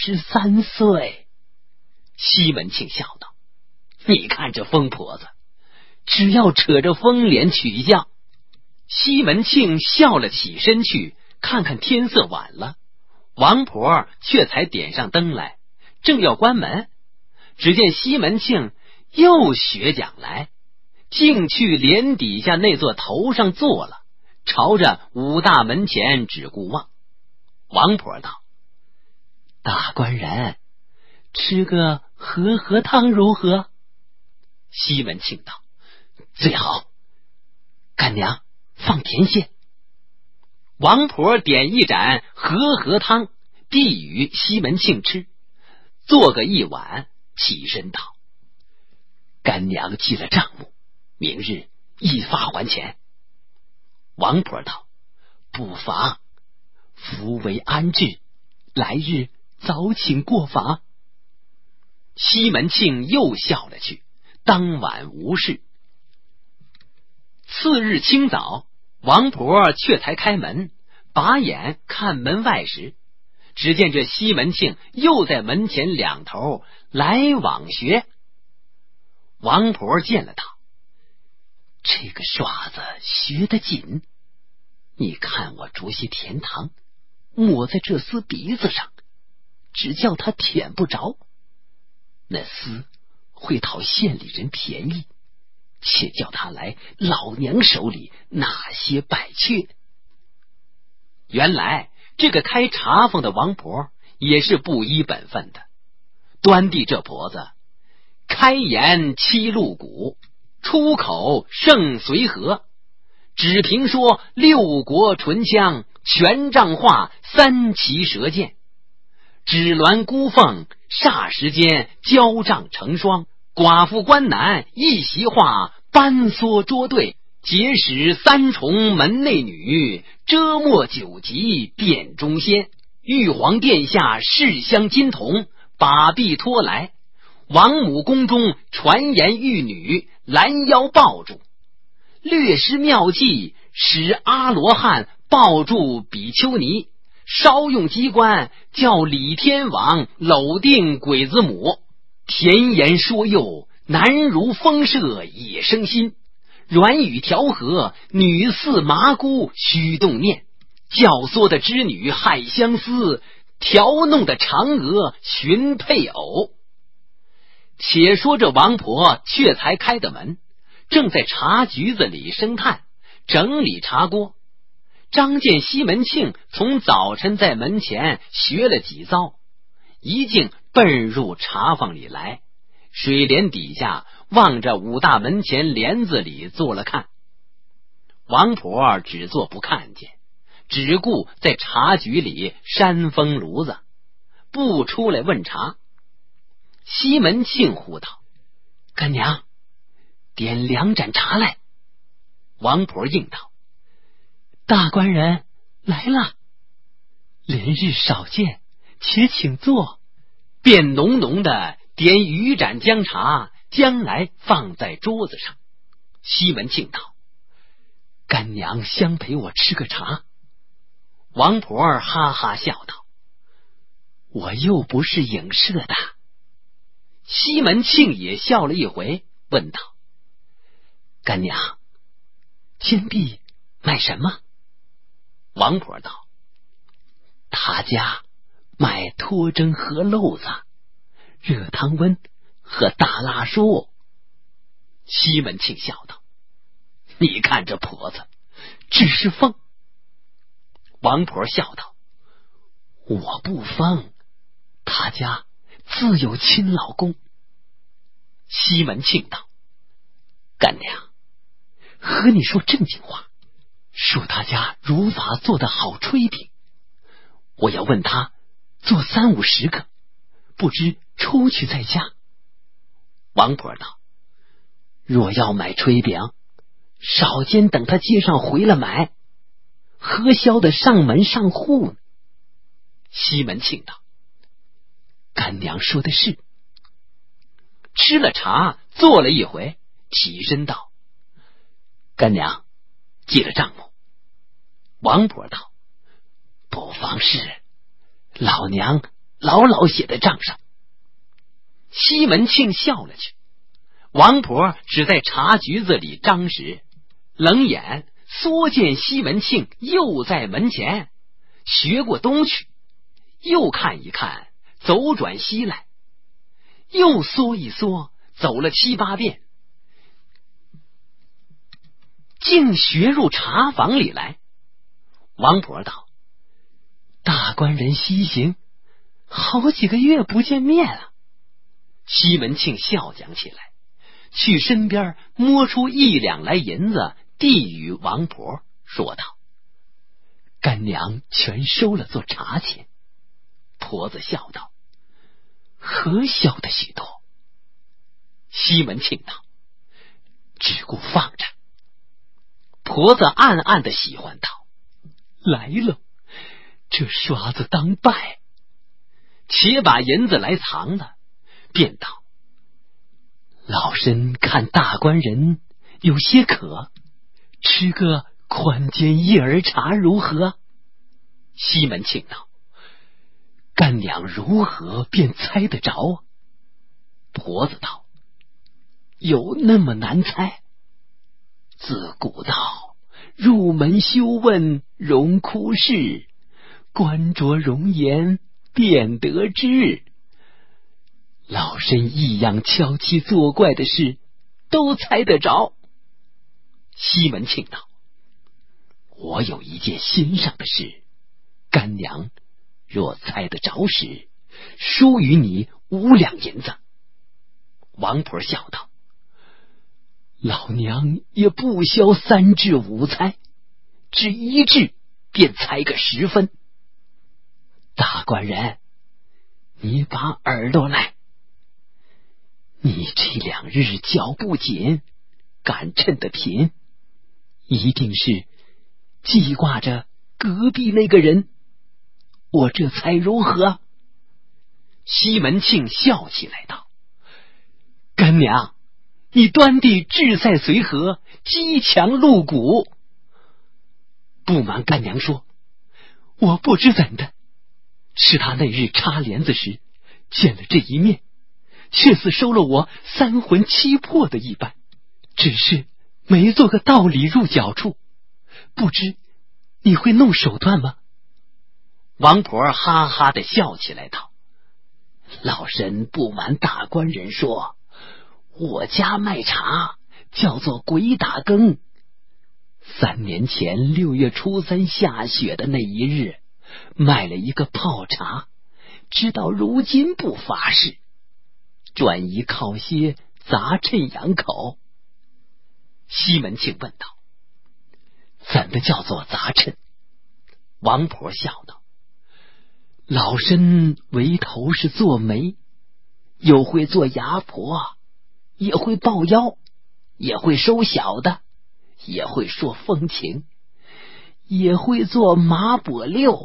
93岁。西门庆笑道：你看这疯婆子，只要扯着风脸取笑。西门庆笑了，起身去看看天色晚了，王婆却才点上灯来，正要关门，只见西门庆又学讲来，竟去帘底下那座头上坐了，朝着武大门前只顾望。王婆道：大官人，吃个和汤如何？西门庆道：最好，干娘放甜些。王婆点一盏和汤，递与西门庆吃，做个一碗，起身道：干娘记了账目，明日一发还钱。王婆道：不妨，福为安置，来日早请过访。西门庆又笑了去，当晚无事。次日清早，王婆却才开门，把眼看门外时，只见这西门庆又在门前两头来往学。王婆见了他，这个耍子学得紧，你看我煮些甜糖抹在这厮鼻子上，只叫他舔不着。 那厮会讨县里人便宜，且叫他来老娘手里拿些败缺。 原来这个开茶坊的王婆也是不依本分的。端地这婆子开言七路鼓，出口胜随和，只凭说六国唇枪，权杖化三旗蛇剑，指鸾孤凤霎时间交帐成双，寡妇关男一席话，班梭捉对，结使三重门内女，遮没九级殿中仙。玉皇殿下世香金童，把臂拖来，王母宫中传言玉女，拦腰抱住，略施妙计，使阿罗汉抱住比丘尼，稍用机关，叫李天王搂定鬼子母。甜言说诱，男如风射野生心，软语调和，女似麻姑须动念，教唆的织女害相思，调弄的嫦娥寻配偶。且说这王婆却才开的门，正在茶局子里生炭整理茶锅。张见西门庆从早晨在门前学了几遭，一径奔入茶坊里来，水帘底下望着武大门前帘子里坐了看。王婆只做不看见，只顾在茶局里扇风炉子，不出来问茶。西门庆呼道：干娘，点2盏茶来。王婆应道：大官人来了，连日少见，且请坐。便浓浓的点鱼盏姜茶，将来放在桌子上。西门庆道：干娘相陪我吃个茶。王婆哈哈笑道：我又不是影射的。西门庆也笑了一回，问道：干娘，坚壁卖什么？王婆道：他家卖脱蒸和漏子、热汤温和大辣酥。西门庆笑道：你看这婆子只是疯。王婆笑道：我不疯，他家自有亲老公。西门庆道：干娘，和你说正经话，说他家如法做的好炊饼，我要问他做30-50个，不知出去在家。王婆道：若要买炊饼，少间等他街上回了买，何销得上门上户呢？西门庆道：干娘说的是。吃了茶，坐了一回，起身道：干娘，记了账目。王婆道：不妨事，老娘牢牢写在账上。西门庆笑了去。王婆只在茶局子里张时，冷眼缩见西门庆又在门前，学过东去，又看一看，走转西来，又缩一缩，走了7、8遍，竟学入茶坊里来。王婆道：大官人西行，好几个月不见面了。西门庆笑讲起来，去身边摸出1两来银子，递与王婆，说道：干娘全收了做茶钱。婆子笑道：何晓得许多？西门庆道：只顾放着。婆子暗暗的喜欢道：来了，这刷子当拜。且把银子来藏了，便道：老身看大官人有些渴，吃个宽煎叶儿茶如何？西门庆道：干娘如何便猜得着？婆子道：有那么难猜？自古道，入门修问荣枯事，观着容颜便得知。 老身一样敲七作怪的事都猜得着。 西门庆道：我有一件心上的事，干娘若猜得着时，输与你5两银子。王婆笑道： 老娘也不消3掷5猜，只1掷便猜个10分。大官人，你把耳朵来，你这2日脚不紧，赶趁的频，一定是记挂着隔壁那个人，我这猜如何？ 西门庆笑起来道： 干娘，你端地志在随和，机强露骨。不瞒干娘说，我不知怎的，是他那日插帘子时见了这一面，却似收了我3魂7魄的一般，只是没做个道理入脚处，不知你会弄手段吗？ 王婆哈哈的笑起来道： 老身不瞒大官人说，我家卖茶叫做鬼打更。3年前6月初3下雪的那一日，卖了一个泡茶，直到如今不发誓，转移靠些杂趁养口。 西门庆问道： 怎的叫做杂趁？ 王婆笑道： 老身为头是做媒，又会做牙婆，也会抱腰，也会收小的，也会说风情，也会做马伯六。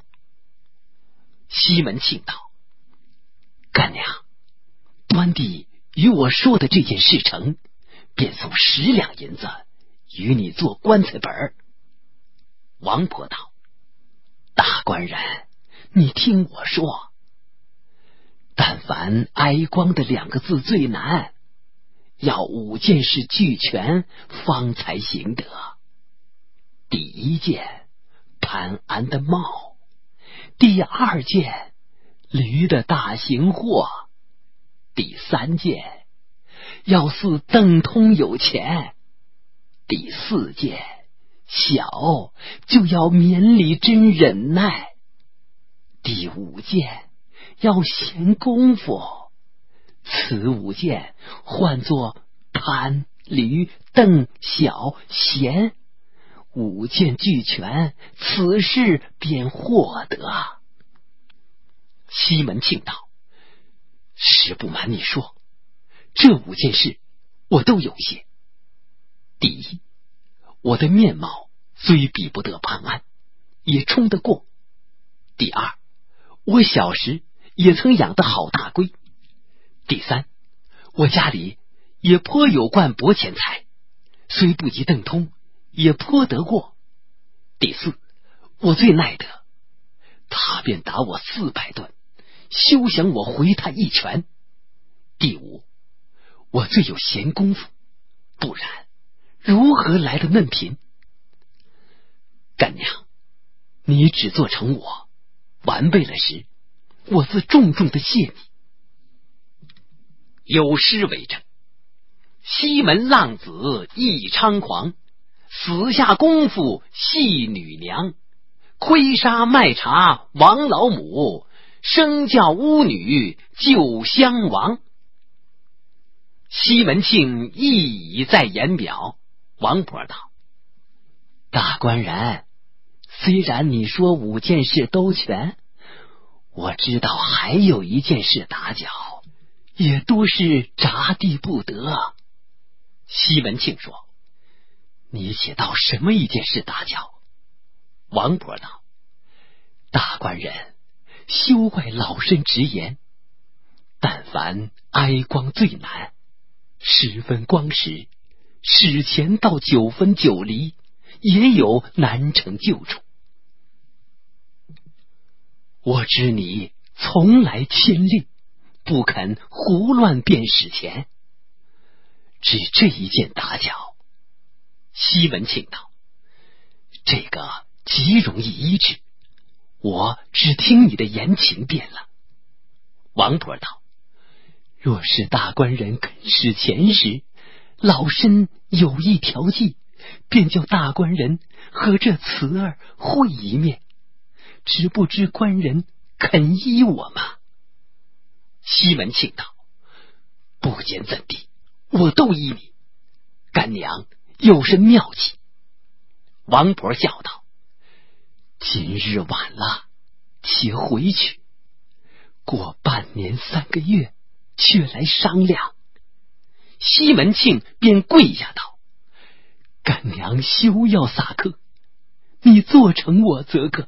西门庆道： 干娘，端地与我说的这件事成，便送10两银子与你做棺材本。 王婆道： 大官人，你听我说，但凡哀光的2个字最难，要5件事俱全方才行得。第1件，潘安的帽；第2件，驴的大行货；第3件，要似邓通有钱；第4件，小就要绵里真忍耐；第5件，要闲功夫。此5件唤作潘、驴、邓、小、闲，5件俱全，此事便获得。 西门庆道： 实不瞒你说，这5件事我都有些。第一，我的面貌虽比不得潘安，也冲得过。第2，我小时也曾养得好大龟。第3，我家里也颇有贯薄钱财，虽不及邓通，也颇得过。第4，我最耐得，他便打我400顿，休想我回他一拳。第5，我最有闲功夫，不然如何来的嫩贫？干娘，你只做成我，完备了时，我自重重的谢你。 有诗为证：西门浪子意猖狂，死下功夫戏女娘。亏杀卖茶王老母，生教巫女救襄王。西门庆意已在言表。王婆道： 大官人，虽然你说5件事都全，我知道还有1件事打搅，也都是札地不得。 西门庆说： 你且道什么1件事打搅？ 王婆道： 大官人，休怪老身直言，但凡哀光最难，10分光时，史前到9分9厘，也有难成就处。我知你从来谦令，不肯胡乱变史前，只这1件打搅。 西门庆道： 这个极容易医治，我只听你的言情便了。 王婆道： 若是大官人肯使钱时，老身有一条计，便叫大官人和这慈儿会一面，只不知官人肯依我吗？ 西门庆道： 不管怎地，我都依你。干娘有甚妙计？ 王婆笑道： 今日晚了，且回去，过半年3个月，却来商量。 西门庆便跪下道： 干娘休要撒客，你做成我则个。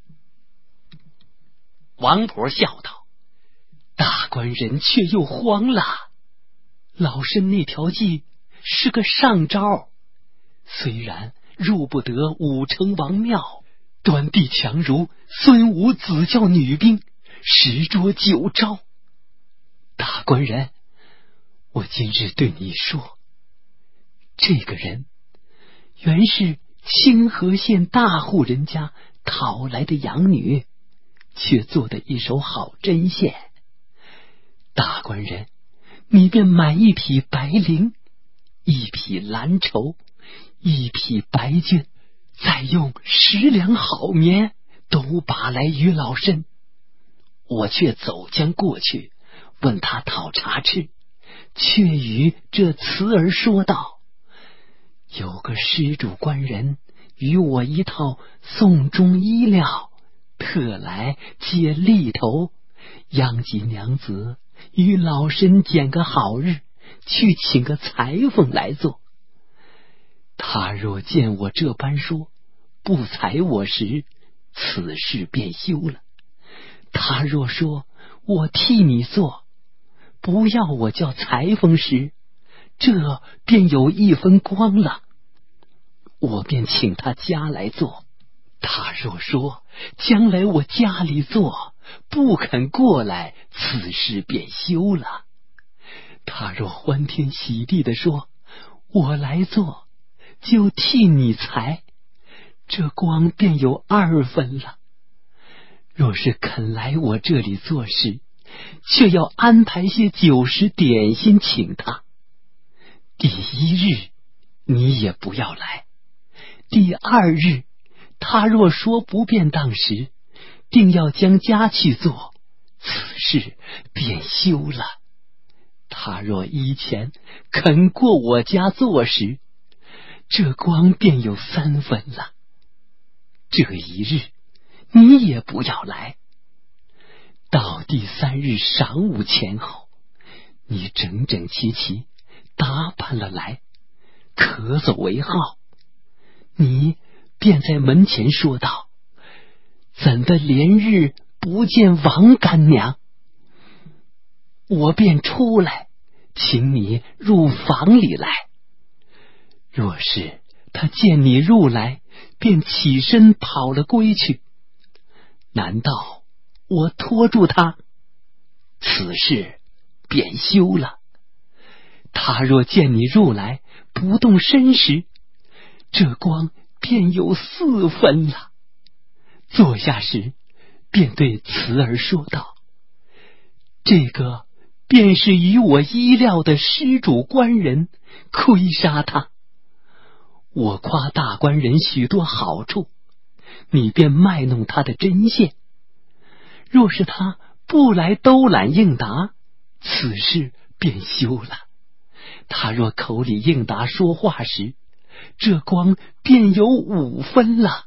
王婆笑道： 大官人却又慌了，老身那条计是个上招，虽然入不得武成王庙，端地强如孙武子教女兵10捉9招。大官人，我今日对你说，这个人原是清河县大户人家讨来的养女，却做的一手好针线。大官人，你便买1匹白绫，1匹蓝绸，1匹白绢，再用10两好棉，都把来与老身。我却走将过去，问他讨茶吃，却与这慈儿说道：有个施主官人与我一套宋中衣料，特来借例头，央及娘子与老身拣个好日，去请个裁缝来做。他若见我这般说，不裁我时，此事便休了；他若说我替你做，不要我叫裁缝时，这便有一分光了。我便请他家来做。他若说将来我家里做，不肯过来，此事便休了。他若欢天喜地的说我来做，就替你裁，这光便有2分了。若是肯来我这里做事，却要安排些酒食点心请他。第1日你也不要来，第2日他若说不便当时，定要将家去做，此事便休了。他若依前肯过我家做时，这光便有3分了。这1日你也不要来，到第3日晌午前后，你整整齐齐打扮了来，咳嗽为号，你便在门前说道：怎的连日不见王干娘？我便出来，请你入房里来。若是他见你入来，便起身跑了归去，难道我拖住他，此事便休了。他若见你入来不动身时，这光便有4分了。坐下时，便对慈儿说道：这个便是与我衣料的施主官人，亏杀他。我夸大官人许多好处，你便卖弄他的针线。若是他不来兜揽应答，此事便休了。他若口里应答说话时，这光便有5分了。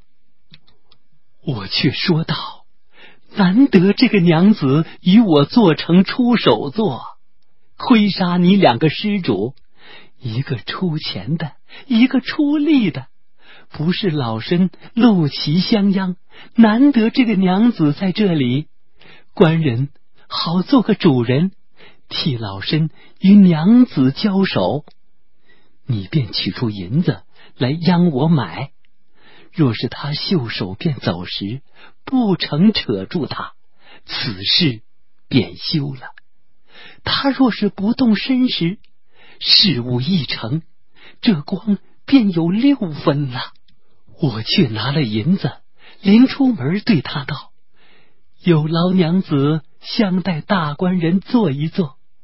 我却说道：难得这个娘子与我做成出手作，亏杀你2个施主，一个出钱的，一个出力的，不是老身陆其相央，难得这个娘子在这里，官人好做个主人，替老身与娘子交手。你便取出银子来央我买，若是他袖手便走时，不成扯住他，此事便休了。他若是不动身时，事物一成，这光便有6分了。我却拿了银子，临出门对他道：有劳娘子相待大官人坐一坐，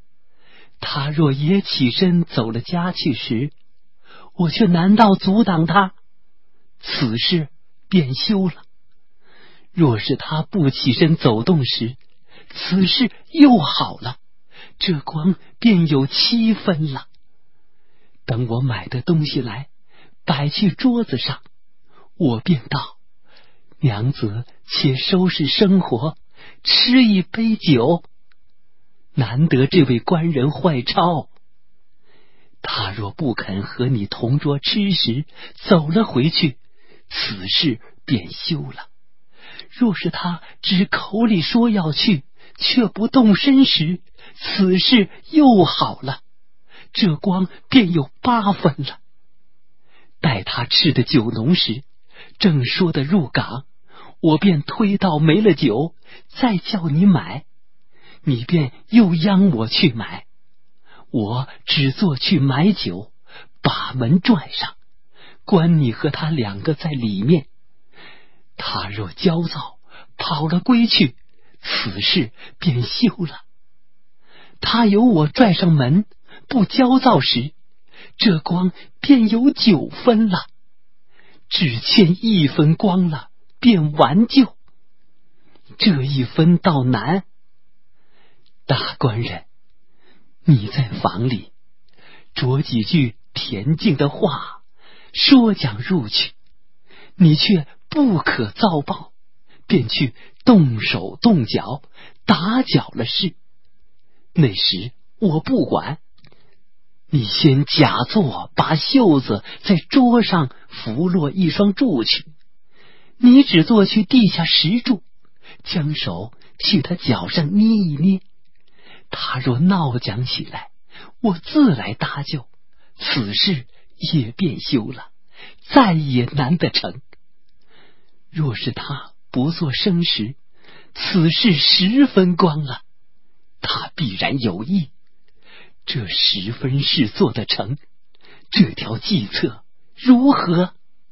他若也起身走了家去时，我却难道阻挡他，此事便休了；若是他不起身走动时，此事又好了，这光便有7分了。等我买的东西来，摆去桌子上，我便道：娘子，且收拾生活，吃一杯酒。难得这位官人坏钞，他若不肯和你同桌吃食，走了回去，此事便休了；若是他只口里说要去，却不动身时，此事又好了，这光便有8分了。待他吃的酒浓时，正说的入港，我便推到没了酒，再叫你买，你便又央我去买。我只做去买酒，把门拽上，关你和他2个在里面。他若焦躁跑了归去，此事便休了。他有我拽上门不焦躁时，这光便有9分了，只欠1分光了，便完就。这1分倒难。大官人，你在房里着几句恬静的话，说讲入去，你却不可躁暴，便去动手动脚，打搅了事。那时我不管，你先假作把袖子在桌上拂落1双柱去，你只做去地下10柱，将手去他脚上捏一捏。他若闹讲起来，我自来搭救，此事也便休了，再也难得成。若是他不做声时，此事10分光了，他必然有意，这10分事做得成，这条计策如何？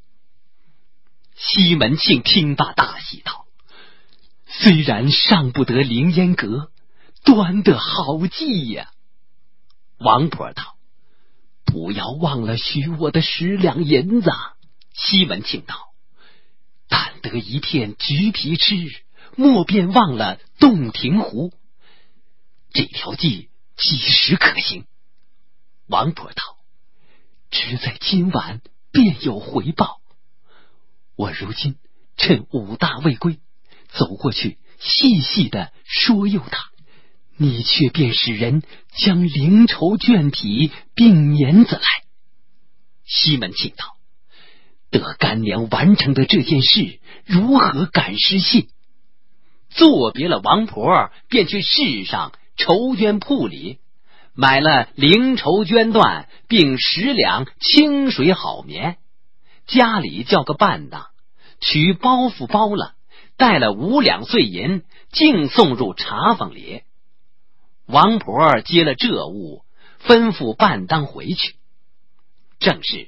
西门庆听罢大喜道： 虽然上不得凌烟阁，端得好计呀。 王婆道： 不要忘了许我的10两银子。 西门庆道：但得一片橘皮吃，莫便忘了洞庭湖。这条计几时可行？王婆道： 只在今晚便有回报。我如今趁武大未归，走过去细细的说诱他，你却便使人将灵绸绢匹并碾子来。 西门庆道：得干娘完成的这件事，如何敢失信？作别了王婆，便去市上绸绢铺里买了灵绸绢缎，并10两清水好棉，家里叫个伴当，取包袱包了，带了5两碎银，径送入茶坊里。王婆接了这物，吩咐伴当回去。正是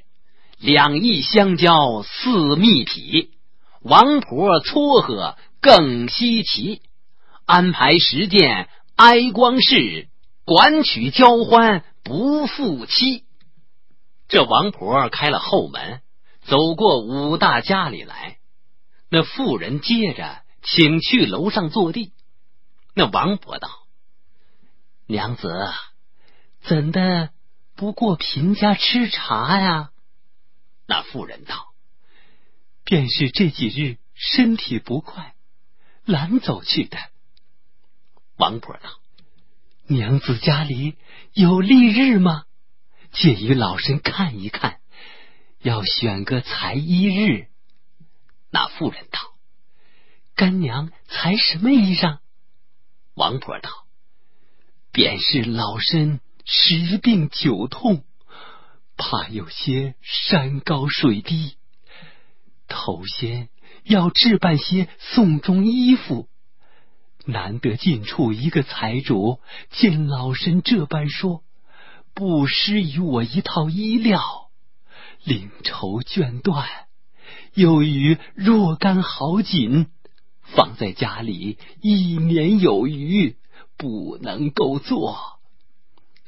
2亿香蕉4蜜匹，王婆撮合更稀奇，安排时间哀光事，管取交欢不负期。这王婆开了后门，走过武大家里来，那妇人接着请去楼上坐地。那王婆道：娘子，怎的不过贫家吃茶呀？那妇人道： 便是这几日身体不快，懒走去的。 王婆道： 娘子家里有例日吗？借与老身看一看，要选个裁衣日。 那妇人道： 干娘裁什么衣裳？ 王婆道： 便是老身10病9痛，怕有些山高水低，头先要置办些送终衣服。难得近处一个财主见老身这般说，不施于我一套衣料，灵绸绢缎，又与若干好锦，放在家里1年有余，不能够做。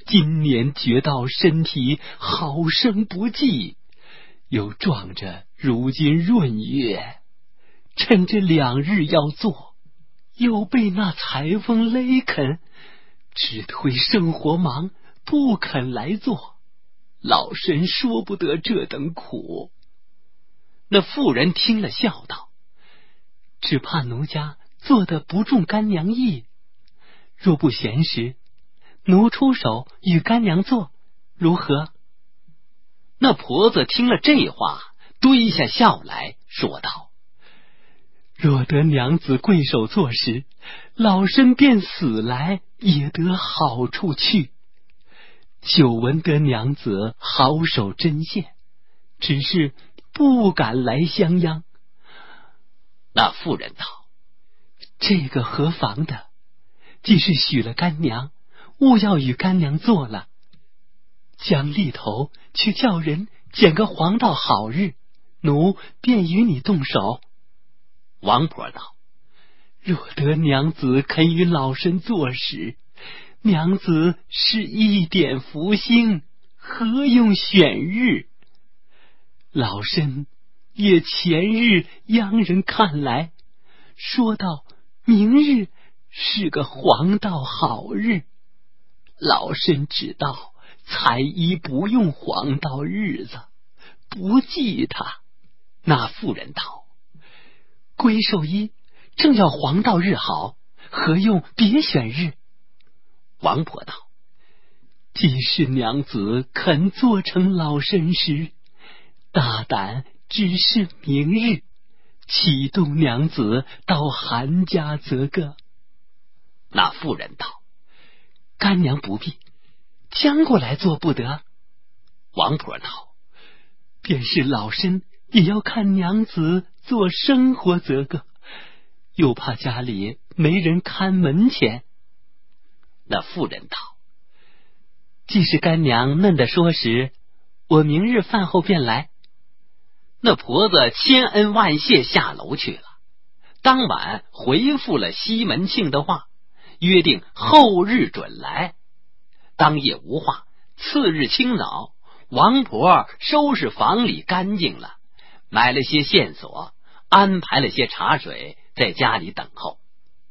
今年觉到身体好生不济，又撞着如今闰月，趁着2日要做，又被那裁缝勒肯，只推生活忙，不肯来做。老身说不得这等苦。 那妇人听了，笑道： 只怕奴家做的不中干娘意，若不闲时，奴出手与干娘做，如何？ 那婆子听了这话，堆下笑来，说道： 若得娘子贵手做时，老身便死来也得好处去。久闻得娘子好手针线，只是不敢来相央。 那妇人道： 这个何妨的？既是许了干娘，务要与干娘做了，将例头去叫人拣个黄道好日，奴便与你动手。 王婆道： 若得娘子肯与老身做时，娘子是一点福星，何用选日？老身也前日央人看来，说道明日是个黄道好日。老身知道裁衣不用黄道日子，不记他。 那妇人道： 龟寿衣正要黄道日好，何用别选日？ 王婆道： 既是娘子肯做成老身时，大胆只是明日，启动娘子到韩家则个。 那妇人道： 干娘不必，将过来做不得。 王婆道： 便是老身也要看娘子做生活则个，又怕家里没人看门前。 那妇人道： 既是干娘嫩的说时，我明日饭后便来。 那婆子千恩万谢下楼去了。当晚回复了西门庆的话，约定后日准来。当夜无话，次日清早，王婆收拾房里干净了，买了些线索，安排了些茶水，在家里等候。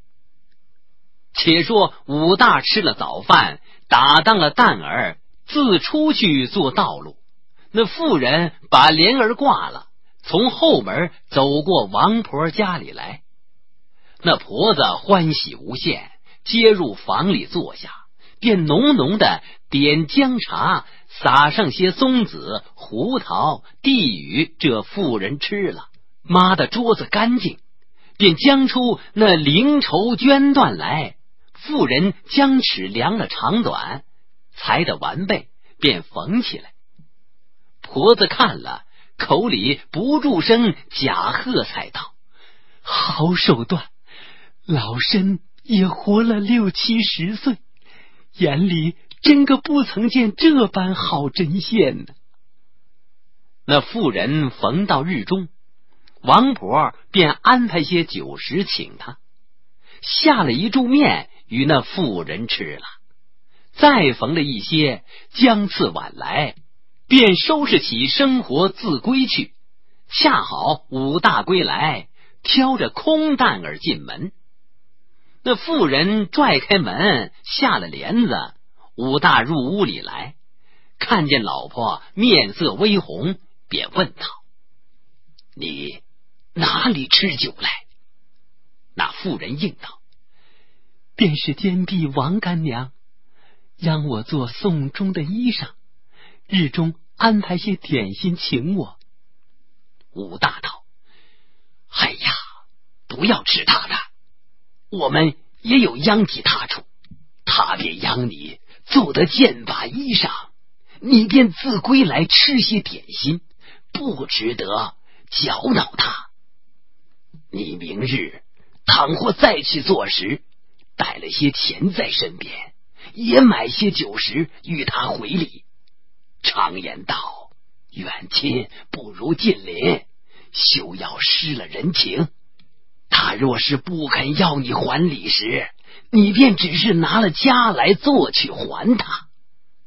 且说武大吃了早饭，打当了担儿，自出去做道路。那妇人把帘儿挂了，从后门走过王婆家里来。那婆子欢喜无限，接入房里坐下，便浓浓的点姜茶，撒上些松子、胡桃，递与这妇人吃了。抹的桌子干净，便将出那绫绸绢缎来。妇人将尺量了长短，裁得完备，便缝起来。婆子看了，口里不住声假喝彩道： 好手段，老身也活了6、70岁，眼里真个不曾见这般好针线呢。 那妇人缝到日中，王婆便安排些酒食请他，下了一柱面与那妇人吃了，再缝了一些，将次晚来，便收拾起生活自归去。恰好武大归来，挑着空担儿进门。那妇人拽开门，下了帘子，武大入屋里来，看见老婆面色微红，便问道：你哪里吃酒来？那妇人应道： 便是监壁王干娘央我做送终的衣裳，日中安排些点心请我。 武大道：哎呀，不要吃他的，我们也有殃及他处，他便央你做得件把衣裳，你便自归来吃些点心，不值得搅恼他。你明日倘或再去做时，带了些钱在身边，也买些酒食与他回礼。常言道，远亲不如近邻，休要失了人情。他若是不肯要你还礼时，你便只是拿了家来做去还他。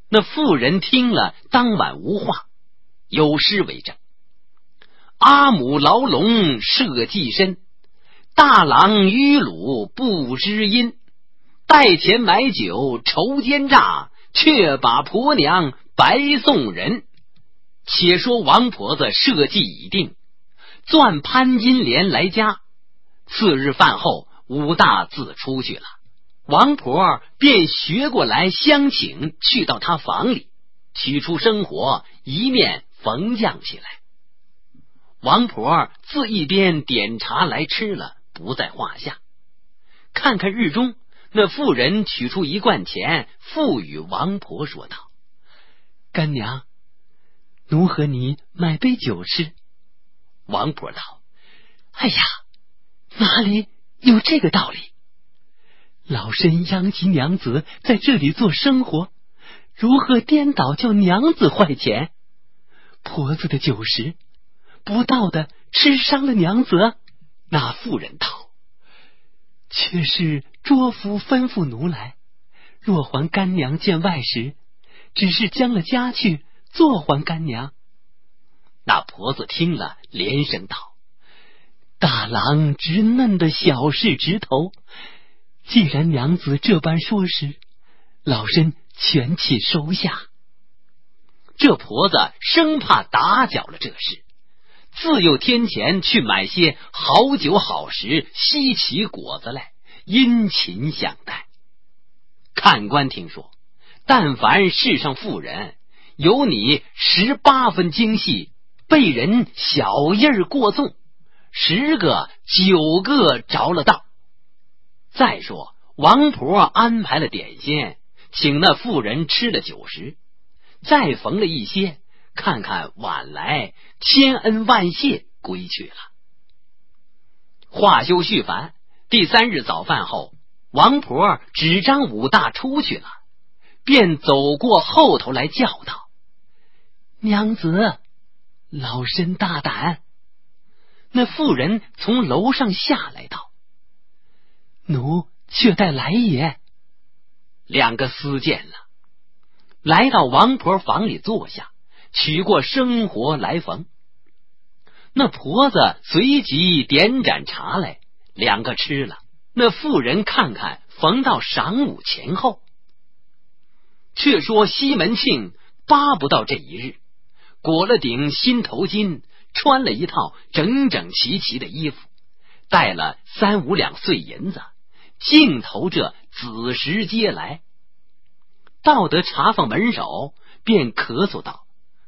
那妇人听了，当晚无话，有诗为证：阿母牢笼设计身，大郎迂鲁不知因。带钱买酒愁奸诈，却把婆娘白送人。且说王婆子设计已定，钻潘金莲来家。次日饭后，武大自出去了，王婆便学过来相请，去到他房里，取出生活，一面缝浆起来。王婆自一边点茶来吃了，不在话下。看看日中，那妇人取出一罐钱，付与王婆，说道： 干娘，奴和你买杯酒吃。 王婆道： 哎呀，哪里有这个道理？老身殃及娘子在这里做生活，如何颠倒叫娘子坏钱？婆子的酒食不到的，吃伤了娘子。 那妇人道： 却是卓夫吩咐奴来，若还干娘见外时，只是将了家去，做还干娘。 那婆子听了，连声道： 大郎直嫩的小事直头，既然娘子这般说时，老身全气收下。 这婆子生怕打搅了这事，自又添钱去买些好酒好食、稀奇果子来，殷勤相待。看官听说，但凡世上妇人有你18分精细，被人小印儿过纵，10个9个着了道。再说王婆安排了点心，请那妇人吃了酒食，再缝了一些，看看晚来，千恩万谢，归去了。话休续繁，第3日早饭后，王婆只张武大出去了，便走过后头来叫道： 娘子，老身大胆。 那妇人从楼上下来道： 奴却待来也。 2个私见了，来到王婆房里坐下，取过生活来缝。那婆子随即点盏茶来，2个吃了。那妇人看看，缝到晌午前后。却说西门庆巴不到这一日，裹了顶新头巾，穿了一套整整齐齐的衣服，带了3、5两碎银子，径投这子时街来。到得茶坊门首，便咳嗽道：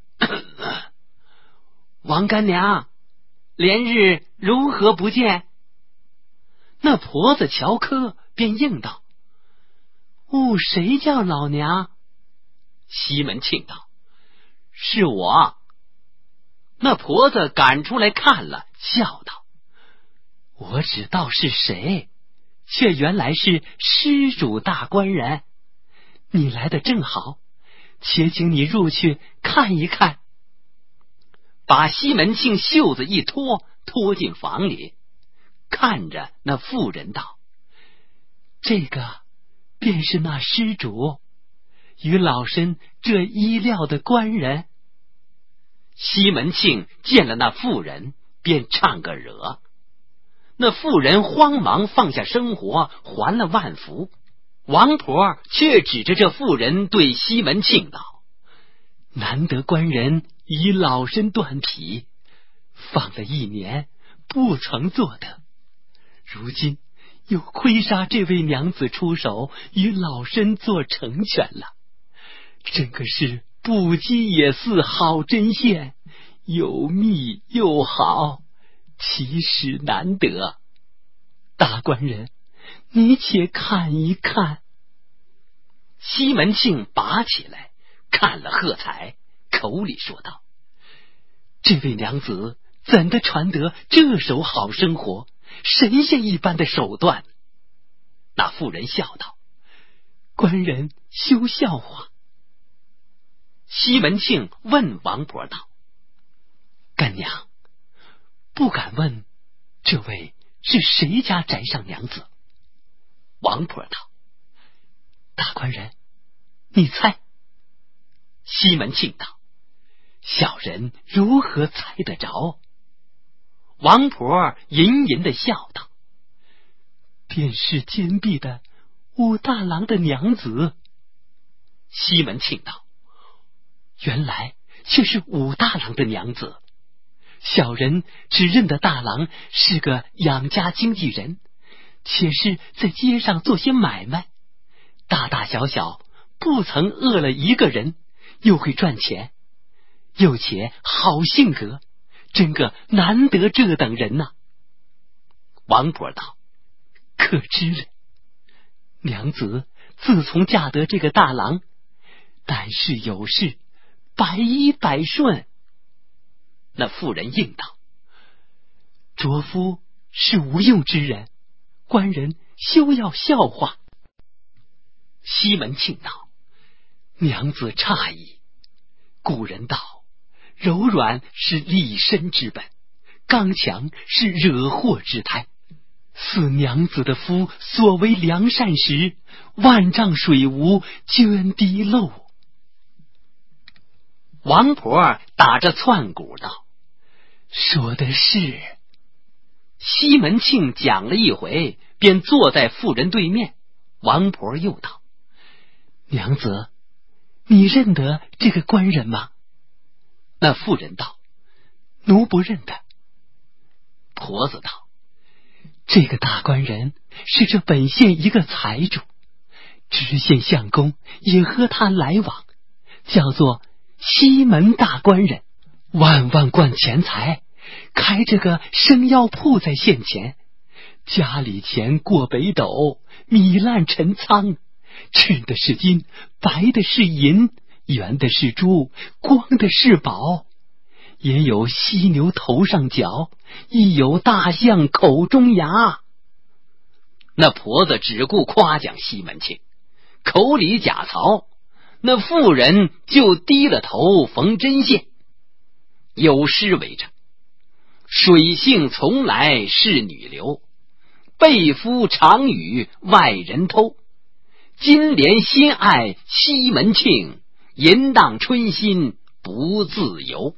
王干娘，连日如何不见？那婆子瞧磕，便应道： 误谁叫老娘？ 西门庆道：是我。那婆子赶出来看了，笑道： 我只道是谁，却原来是施主大官人。你来的正好，且请你入去看一看。 把西门庆袖子一拖，拖进房里，看着那妇人道： 这个便是那施主与老身这衣料的官人。 西门庆见了那妇人，便唱个惹。那妇人慌忙放下生活，还了万福。王婆却指着这妇人对西门庆道： 难得官人以老身断匹，放了1年，不曾做得，如今又亏杀这位娘子出手，与老身做成全了，真个是不羁也似好针线，又密又好，其实难得。大官人，你且看一看。 西门庆拔起来看了喝彩，口里说道： 这位娘子怎的传得这手好生活，神仙一般的手段？ 那妇人笑道： 官人休笑话。 西门庆问王婆道： 干娘，不敢问这位是谁家宅上娘子？ 王婆道： 大官人，你猜。 西门庆道：小人如何猜得着？王婆吟吟地笑道：便是监壁的武大郎的娘子。西门庆道：原来却是武大郎的娘子。小人只认得大郎是个养家经纪人，且是在街上做些买卖，大大小小不曾饿了一个人，又会赚钱，又且好性格，真个难得这等人呐。王婆道：可知了，娘子自从嫁得这个大郎，但是有事，百依百顺。那妇人应道：卓夫是无用之人，官人休要笑话。西门庆道：娘子诧异，古人道，柔软是立身之本，刚强是惹祸之胎。似娘子的夫所为良善时，万丈水无涓滴漏。王婆打着窜鼓道：说的是。西门庆讲了一回，便坐在妇人对面。王婆又道：娘子，你认得这个官人吗？那妇人道：奴不认得。婆子道：这个大官人是这本县一个财主，知县相公也和他来往，叫做西门大官人，万贯钱财，开着个生药铺在县前，家里钱过北斗，米烂陈仓，赤的是金，白的是银，圆的是珠，光的是宝，也有犀牛头上角，亦有大象口中牙。那婆子只顾夸奖西门庆，口里假曹，那妇人就低了头缝针线。有诗为证：水性从来是女流，背夫常与外人偷。金莲心爱西门庆，淫荡春心不自由。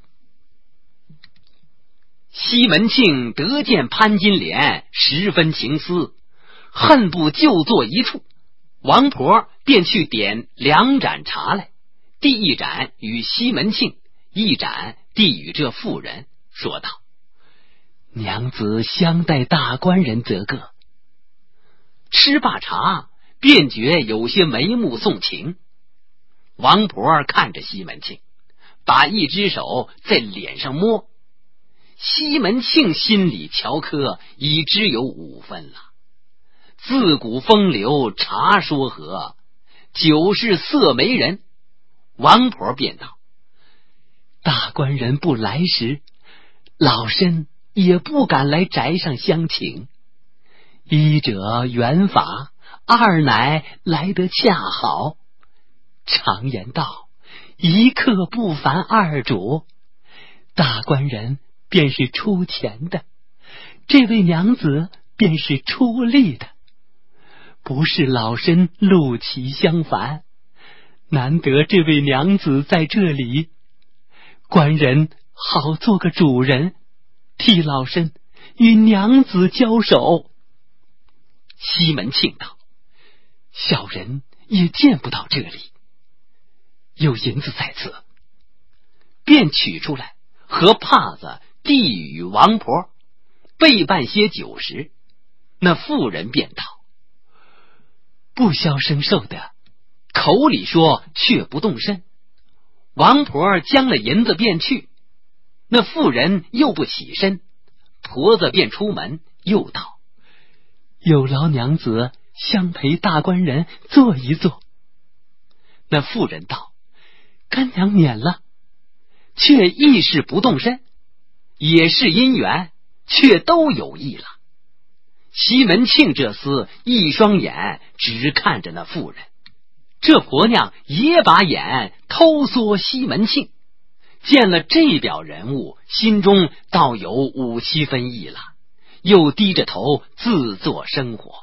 西门庆得见潘金莲，十分情思，恨不就坐一处。王婆便去点2盏茶来，第1盏与西门庆，1盏递与这妇人，说道：娘子相待大官人则个。吃罢茶，便觉有些眉目送情。王婆看着西门庆，把一只手在脸上摸。西门庆心里瞧科已知有5分了。自古风流茶说和，酒是色媒人。王婆便道：大官人不来时，老身也不敢来宅上相请。一者缘法，二乃来得恰好。常言道，一客不烦二主。大官人便是出钱的，这位娘子便是出力的，不是老身怒其相烦。难得这位娘子在这里，官人好做个主人，替老身与娘子交手。西门庆道：小人也见不到这里，有银子在此。便取出来，和帕子递与王婆，备办些酒食。那妇人便道：不消生受的，口里说却不动身。王婆将了银子便去，那妇人又不起身，婆子便出门，又道：有劳娘子相陪大官人坐一坐。那妇人道：干娘免了。却亦是不动身，也是姻缘，却都有意了。西门庆这厮一双眼只看着那妇人，这婆娘也把眼偷缩西门庆，见了这表人物，心中倒有5、7分意了，又低着头自作生活。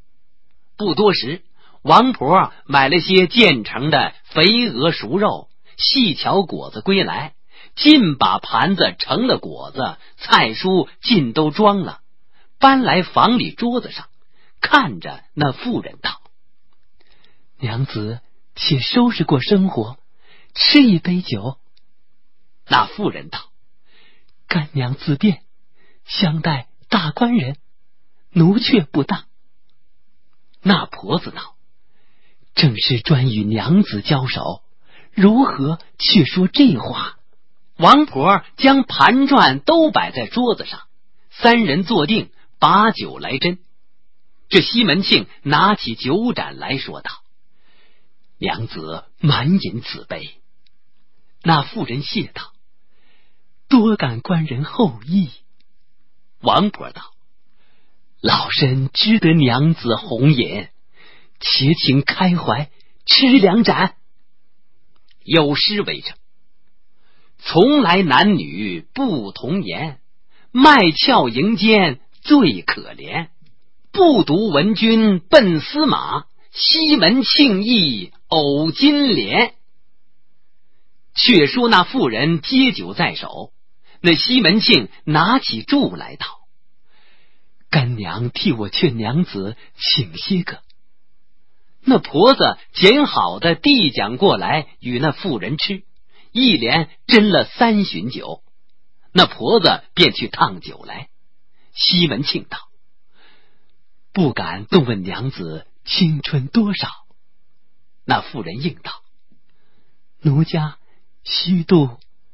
不多时，王婆买了些现成的肥鹅熟肉， 细巧果子归来，尽把盘子盛了果子，菜蔬尽都装了，搬来房里桌子上，看着那妇人道： 娘子且收拾过生活，吃一杯酒。 那妇人道： 干娘自便，相待大官人，奴却不当。 那婆子道： 正是专与娘子交手，如何却说这话？ 王婆将盘转都摆在桌子上，三人坐定，把酒来斟。这西门庆拿起酒盏来说道： 娘子满饮此杯。 那妇人谢道： 多感官人厚意。 王婆道： 老身知得娘子红颜，且请开怀，吃两盏。 有诗为证：从来男女不同言，卖俏迎奸最可怜。不独闻君奔司马，西门庆意偶金莲。却说那妇人接酒在手，那西门庆拿起箸来道： 干娘替我劝娘子请些个。 那婆子捡好的递讲过来与那妇人吃，一连斟了3巡酒。那婆子便去烫酒来。西门庆道： 不敢动问娘子青春多少。 那妇人应道： 奴家虚度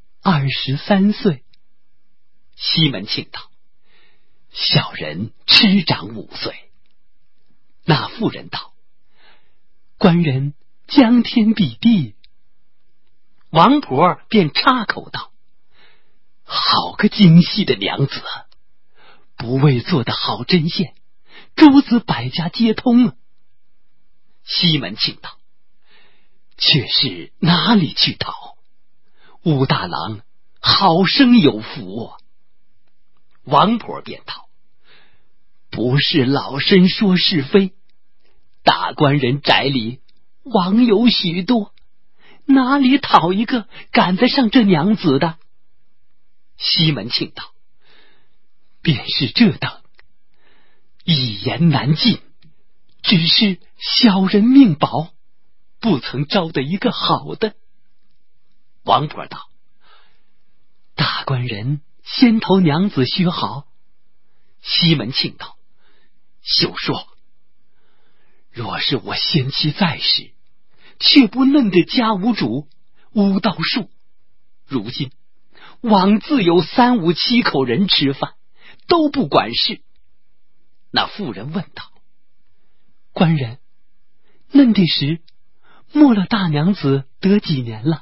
23岁。 西门庆道： 小人痴长5岁。 那妇人道： 官人将天比地。 王婆便插口道： 好个精细的娘子，不为做得好针线，诸子百家皆通啊。 西门庆道： 却是哪里去讨？武大郎好生有福啊。 王婆便道： 不是老身说是非，大官人宅里网友许多，哪里讨一个赶得上这娘子的？ 西门庆道： 便是这等，一言难尽，只是小人命薄，不曾招得一个好的。 王婆道： 大官人先头娘子许好。 西门庆道： 休说，若是我先妻在时，却不嫩的家无主，无道术。如今枉自有3、5、7口人吃饭，都不管事。 那妇人问道： 官人，嫩的时没了大娘子得几年了？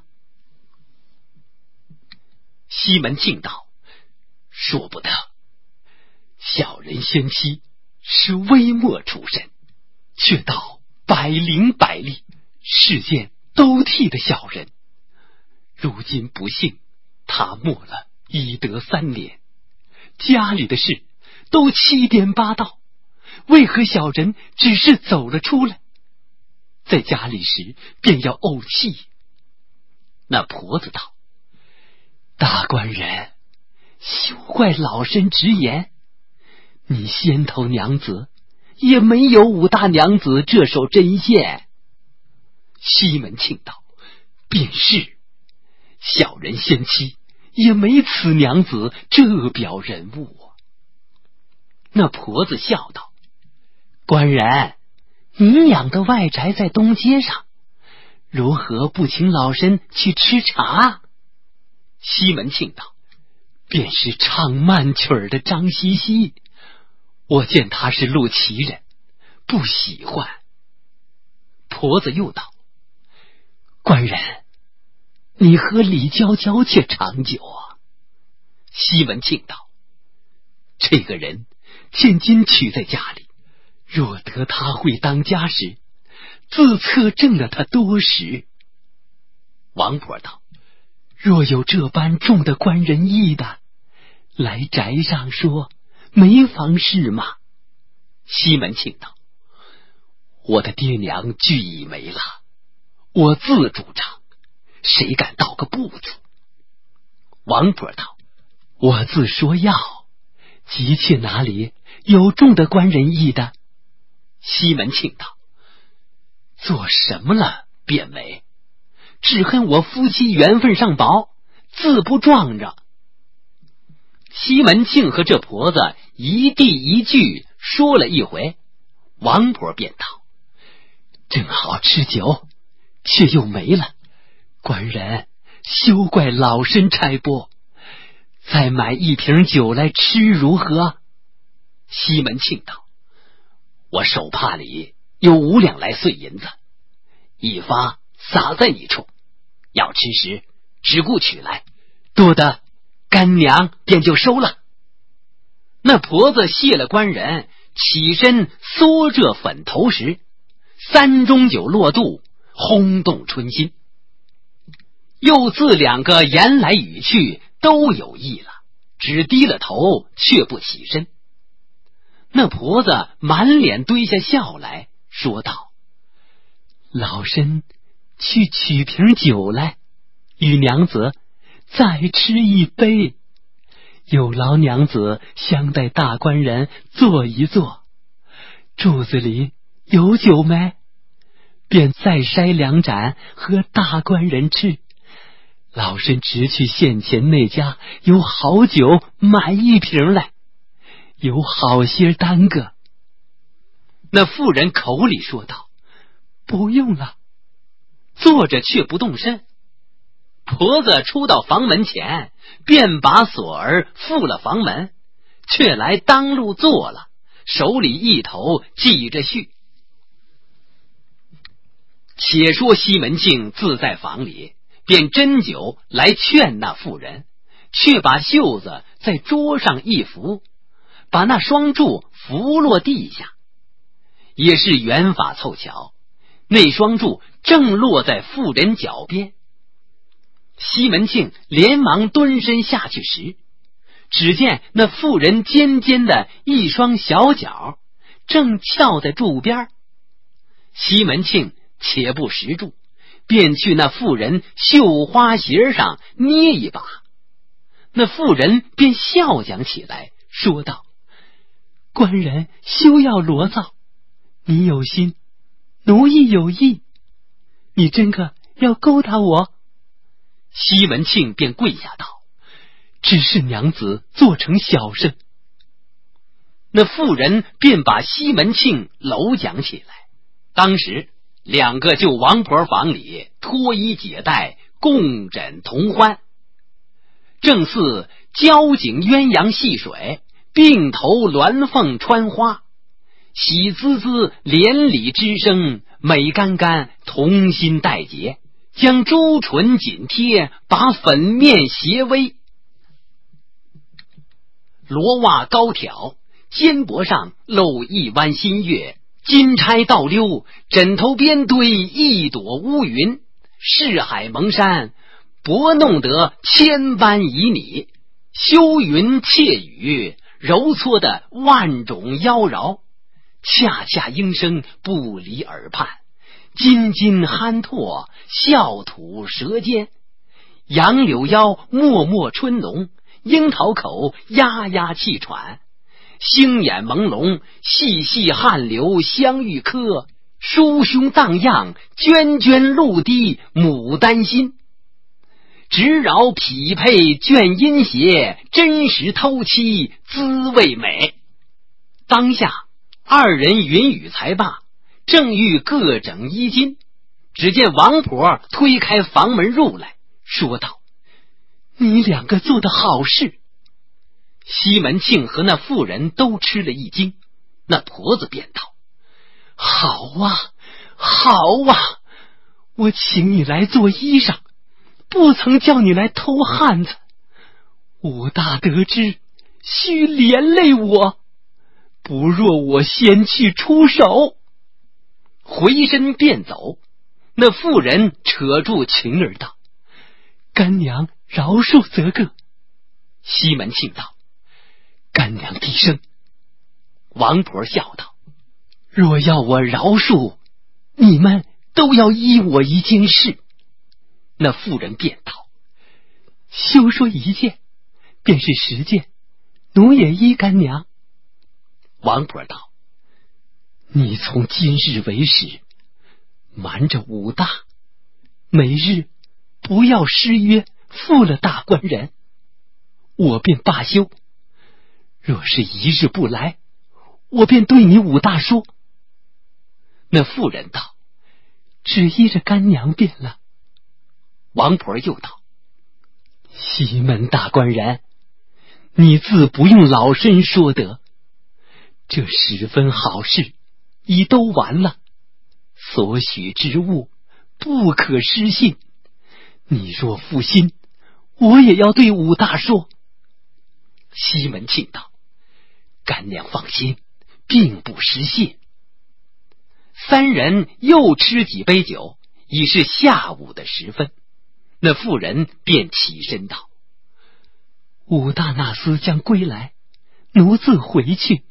西门庆道：说不得， 小人先妻是微末出身，却到百灵百利，世间都替的小人。如今不幸他没了已得3年，家里的事都7颠8道，为何小人只是走了出来，在家里时便要怄气？ 那婆子道： 大官人，休怪老身直言，你先头娘子也没有武大娘子这手针线。 西门庆道： 便是，小人先妻也没此娘子这表人物啊。 那婆子笑道： 官人，你养的外宅在东街上，如何不请老身去吃茶？ 西门庆道： 便是唱慢曲儿的张西西，我见他是陆奇人，不喜欢。 婆子又道： 官人，你和李娇娇却长久啊。 西门庆道： 这个人现今娶在家里，若得他会当家时，自测挣了他多时。 王婆道： 若有这般重的官人意的，来宅上说，没妨事吗？ 西门庆道： 我的爹娘俱已没了，我自主张， 谁敢道个不字？王婆道：我自说要，急切哪里有重的官人意的？ 西门庆道： 做什么了便为，只恨我夫妻缘分上薄，自不撞着。 西门庆和这婆子一地一句说了一回，王婆便道： 正好吃酒，却又没了，官人休怪老身差拨，再买一瓶酒来吃如何？ 西门庆道：我手帕里有5两来碎银子，一发撒在你处，要吃时只顾取来，多的干娘便就收了。那婆子谢了官人，起身嗦这粉头时，3盅酒落肚，轰动春心。又自2个言来语去都有意了，只低了头，却不起身。那婆子满脸堆下笑来，说道： 老身去取瓶酒来，与娘子再吃一杯，有劳娘子相待大官人坐一坐，柱子里有酒没？便再筛2盏和大官人吃。老身直去县前那家有好酒买一瓶来，有好些耽搁。 那妇人口里说道： 不用了， 坐着却不动身。婆子出到房门前，便把锁儿付了房门，却来当路坐了，手里一头系着絮。且说西门庆自在房里，便斟酒来劝那妇人，却把袖子在桌上一扶，把那双柱扶落地下。也是缘法凑巧，那双柱正落在妇人脚边。西门庆连忙蹲身下去时，只见那妇人尖尖的一双小脚正翘在柱边。西门庆且不识住，便去那妇人绣花鞋上捏一把。那妇人便笑讲起来，说道：官人休要罗造，你有心，奴亦有意，你真个要勾搭我？西门庆便跪下道：只是娘子做成小声。那妇人便把西门庆搂讲起来。当时2个就王婆房里脱衣解带，共枕同欢，正似交颈鸳鸯戏水，并头鸾凤穿花，喜滋滋连理之声，美干干同心带结，将朱唇紧贴，把粉面斜微，罗袜高挑，肩膊上露一弯新月，金钗倒溜，枕头边堆一朵乌云，四海蒙山，博弄得千般旖旎，修云窃雨，揉搓的万种妖娆，恰恰应声不离耳畔，津津酣拓，笑吐舌尖，杨柳腰脉脉春浓，樱桃口压压气喘，星眼朦胧，细细汗流香玉颗，酥胸荡漾，涓涓露滴牡丹心，直饶匹配卷阴邪，真实偷妻滋味美。当下2人云雨才罢，正欲各整衣襟，只见王婆推开房门入来，说道：你2个做的好事。西门庆和那妇人都吃了一惊。那婆子便道：好啊好啊，我请你来做衣裳，不曾叫你来偷汉子，武大得知，须连累我，不若我先去出手。回身便走。那妇人扯住裙儿道：干娘饶恕则个。西门庆道：干娘低声。王婆笑道：若要我饶恕，你们都要依我一件事。 那妇人便道：休说一件，便是10件，奴也依干娘。王婆道：你从今日为始，瞒着武大，每日不要失约，负了大官人，我便罢休。若是一日不来，我便对你武大说。那妇人道：只依着干娘便了。王婆又道：西门大官人，你自不用老身说得，这10分好事已都完了，所许之物不可失信，你若负心，我也要对武大说。西门庆道：干娘放心，并不失信。3人又吃几杯酒，已是下午的时分。那妇人便起身道：武大那厮将归来，奴自回去。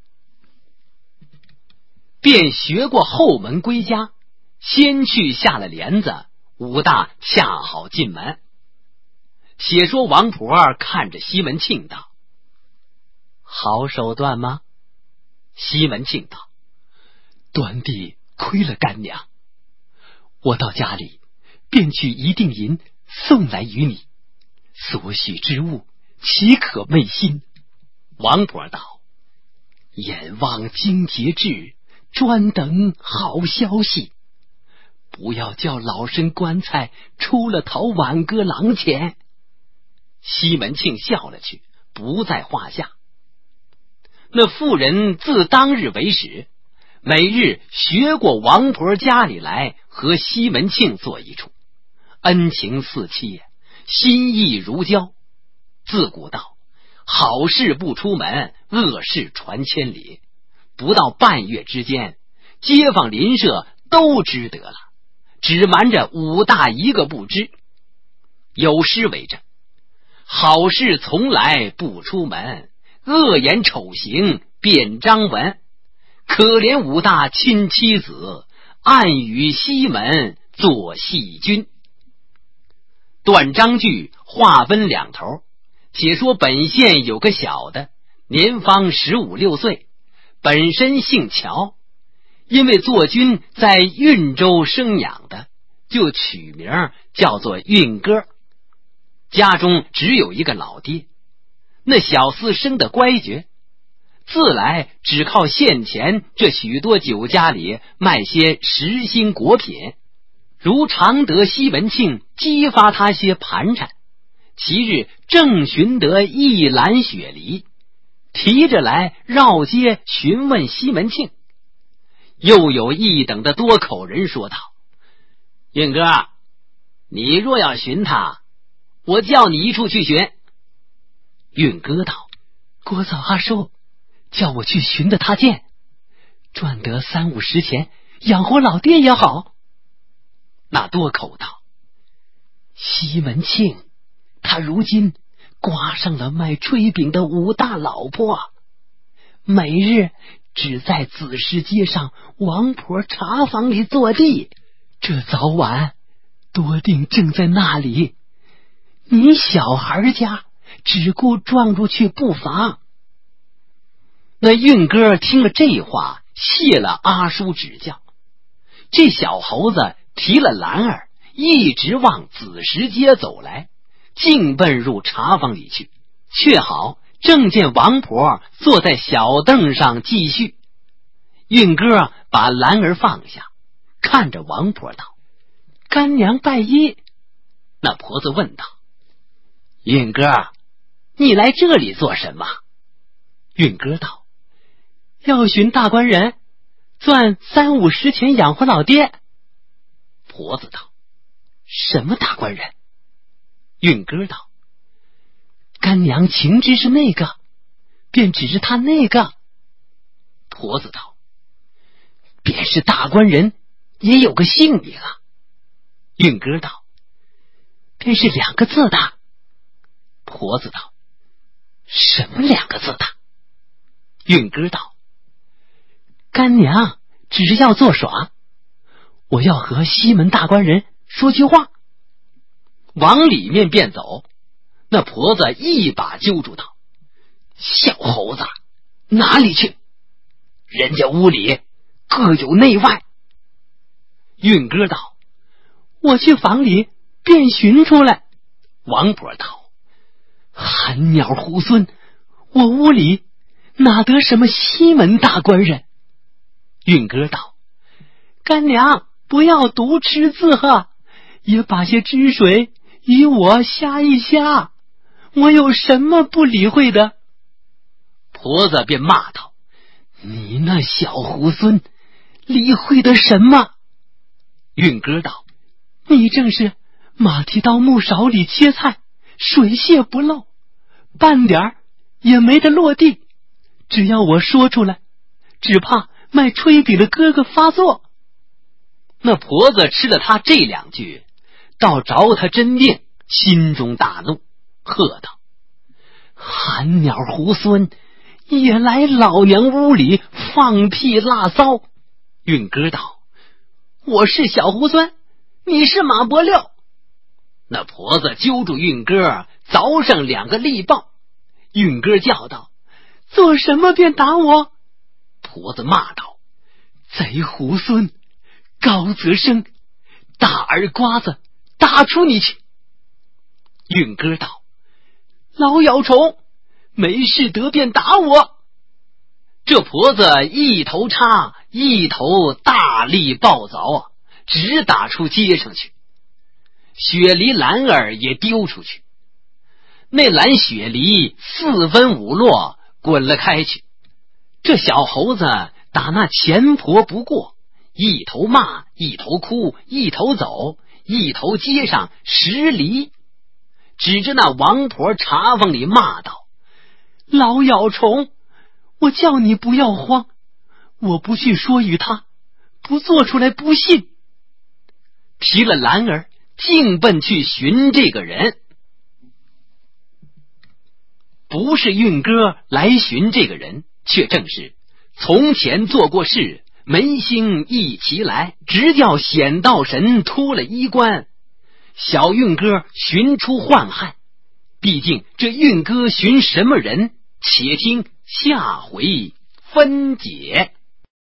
便学过后门归家，先去下了帘子，武大恰好进门。且说王婆看着西门庆道：好手段吗？西门庆道：端地亏了干娘，我到家里便取一锭银送来与你，所许之物岂可昧心？王婆道：眼望今节至，专等好消息，不要叫老身棺材出了头挽歌郎前。西门庆笑了去，不在话下。那妇人自当日为始，每日学过王婆家里来，和西门庆坐一处，恩情似妻，心意如胶。自古道：好事不出门，恶事传千里。不到半月之间，街坊邻舍都知得了，只瞒着武大一个不知。有诗为证：好事从来不出门，恶言丑行便张文。可怜武大亲妻子，暗与西门做戏君。断章句话分两头。且说本县有个小的，年方15、16岁，本身姓乔，因为做军在运州生养的，就取名叫做运哥。家中只有一个老爹，那小厮生得乖觉，自来只靠县前这许多酒家里卖些实心果品，如常得西门庆激发他些盘缠。其日正寻得一篮雪梨，提着来绕街询问西门庆。又有一等的多口人说道：运哥，你若要寻他，我叫你一处去寻。运哥道：国嫂阿叔叫我去寻得他见，赚得3、50钱养活老爹也好。那多口道：西门庆他如今刮上了卖炊饼的武大老婆，每日只在子时街上王婆茶房里坐地，这早晚多定正在那里。你小孩家只顾撞入去不妨。那运哥听了这话，谢了阿叔指教。这小猴子提了篮儿，一直往子时街走来，径奔入茶房里去，却好正见王婆坐在小凳上继续。运哥把篮儿放下，看着王婆道：干娘拜衣。那婆子问道：运哥，你来这里做什么？运哥道：要寻大官人，赚3、50钱养活老爹。婆子道：什么大官人？运哥道：干娘情知是那个，便指着他那个。婆子道：便是大官人，也有个姓名啊。运哥道：便是2个字的。婆子道：什么2个字的？运哥道：干娘只是要做耍，我要和西门大官人说句话。 往里面便走。那婆子一把揪住道： 小猴子，哪里去？人家屋里各有内外。 运哥道： 我去房里便寻出来。 王婆道： 寒鸟猢狲， 我屋里哪得什么西门大官人？ 运哥道： 干娘不要独吃自喝，也把些汁水与我瞎一瞎，我有什么不理会的？ 婆子便骂道： 你那小猢狲，理会的什么？ 运哥道： 你正是马蹄到木勺里切菜，水泄不漏，半点儿也没得落地。只要我说出来，只怕卖炊饼的哥哥发作。 那婆子吃了他这两句，倒着他真命，心中大怒，喝道： 寒鸟猢狲，也来老娘屋里放屁拉骚。 运哥道： 我是小猢狲，你是马伯六。 那婆子揪住运哥，凿上两个利棒。运哥叫道： 做什么便打我？ 婆子骂道： 贼猢狲，高则生，大耳瓜子，打出你去。 运哥道： 老咬虫，没事得便打我。 这婆子一头插，一头大力暴凿，直打出街上去。雪梨篮儿也丢出去，那篮雪梨四分五落，滚了开去。这小猴子打那前婆不过，一头骂，一头哭，一头走，一头接上10里，指着那王婆茶房里骂道： 老咬虫，我叫你不要慌，我不去说与他，不做出来不信。 提了篮儿，径奔去寻这个人。不是运哥来寻这个人，却正是从前做过事，眉星一齐来，直叫显道神脱了衣冠。小运哥寻出幻汉，毕竟这运哥寻什么人，且听下回分解。